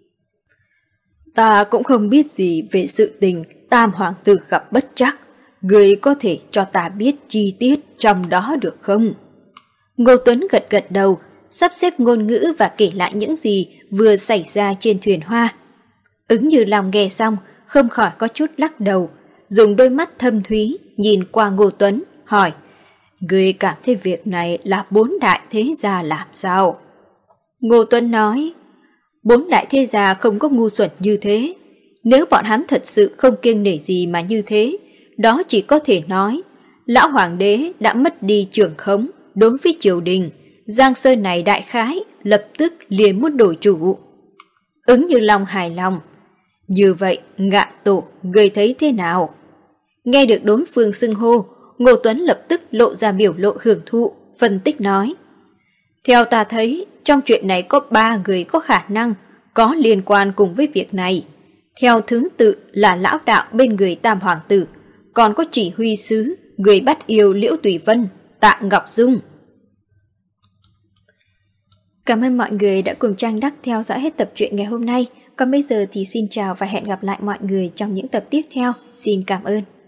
Ta cũng không biết gì về sự tình Tam Hoàng tử gặp bất trắc, ngươi có thể cho ta biết chi tiết trong đó được không? Ngô Tuấn gật gật đầu, sắp xếp ngôn ngữ và kể lại những gì vừa xảy ra trên thuyền hoa. Ứng Như Long nghe xong, không khỏi có chút lắc đầu, dùng đôi mắt thâm thúy nhìn qua Ngô Tuấn, hỏi: ngươi cảm thấy việc này là 4 đại thế gia làm sao? Ngô Tuấn nói: 4 đại thế gia không có ngu xuẩn như thế. Nếu bọn hắn thật sự không kiêng nể gì mà như thế, đó chỉ có thể nói lão hoàng đế đã mất đi trưởng khống đối với triều đình, Giang Sơn này đại khái lập tức liền muốn đổi chủ. Ứng Như Long hài lòng: như vậy Ngạn tổ ngươi thấy thế nào? Nghe được đối phương xưng hô, Ngô Tuấn lập tức lộ ra biểu lộ hưởng thụ, phân tích nói: theo ta thấy, trong chuyện này có 3 người có khả năng có liên quan cùng với việc này. Theo thứ tự là lão đạo bên người Tam Hoàng tử, còn có chỉ huy sứ, người bắt yêu Liễu Tùy Vân, Tạ Ngọc Dung. Cảm ơn mọi người đã cùng Trang Đắc theo dõi hết tập truyện ngày hôm nay. Còn bây giờ thì xin chào và hẹn gặp lại mọi người trong những tập tiếp theo. Xin cảm ơn.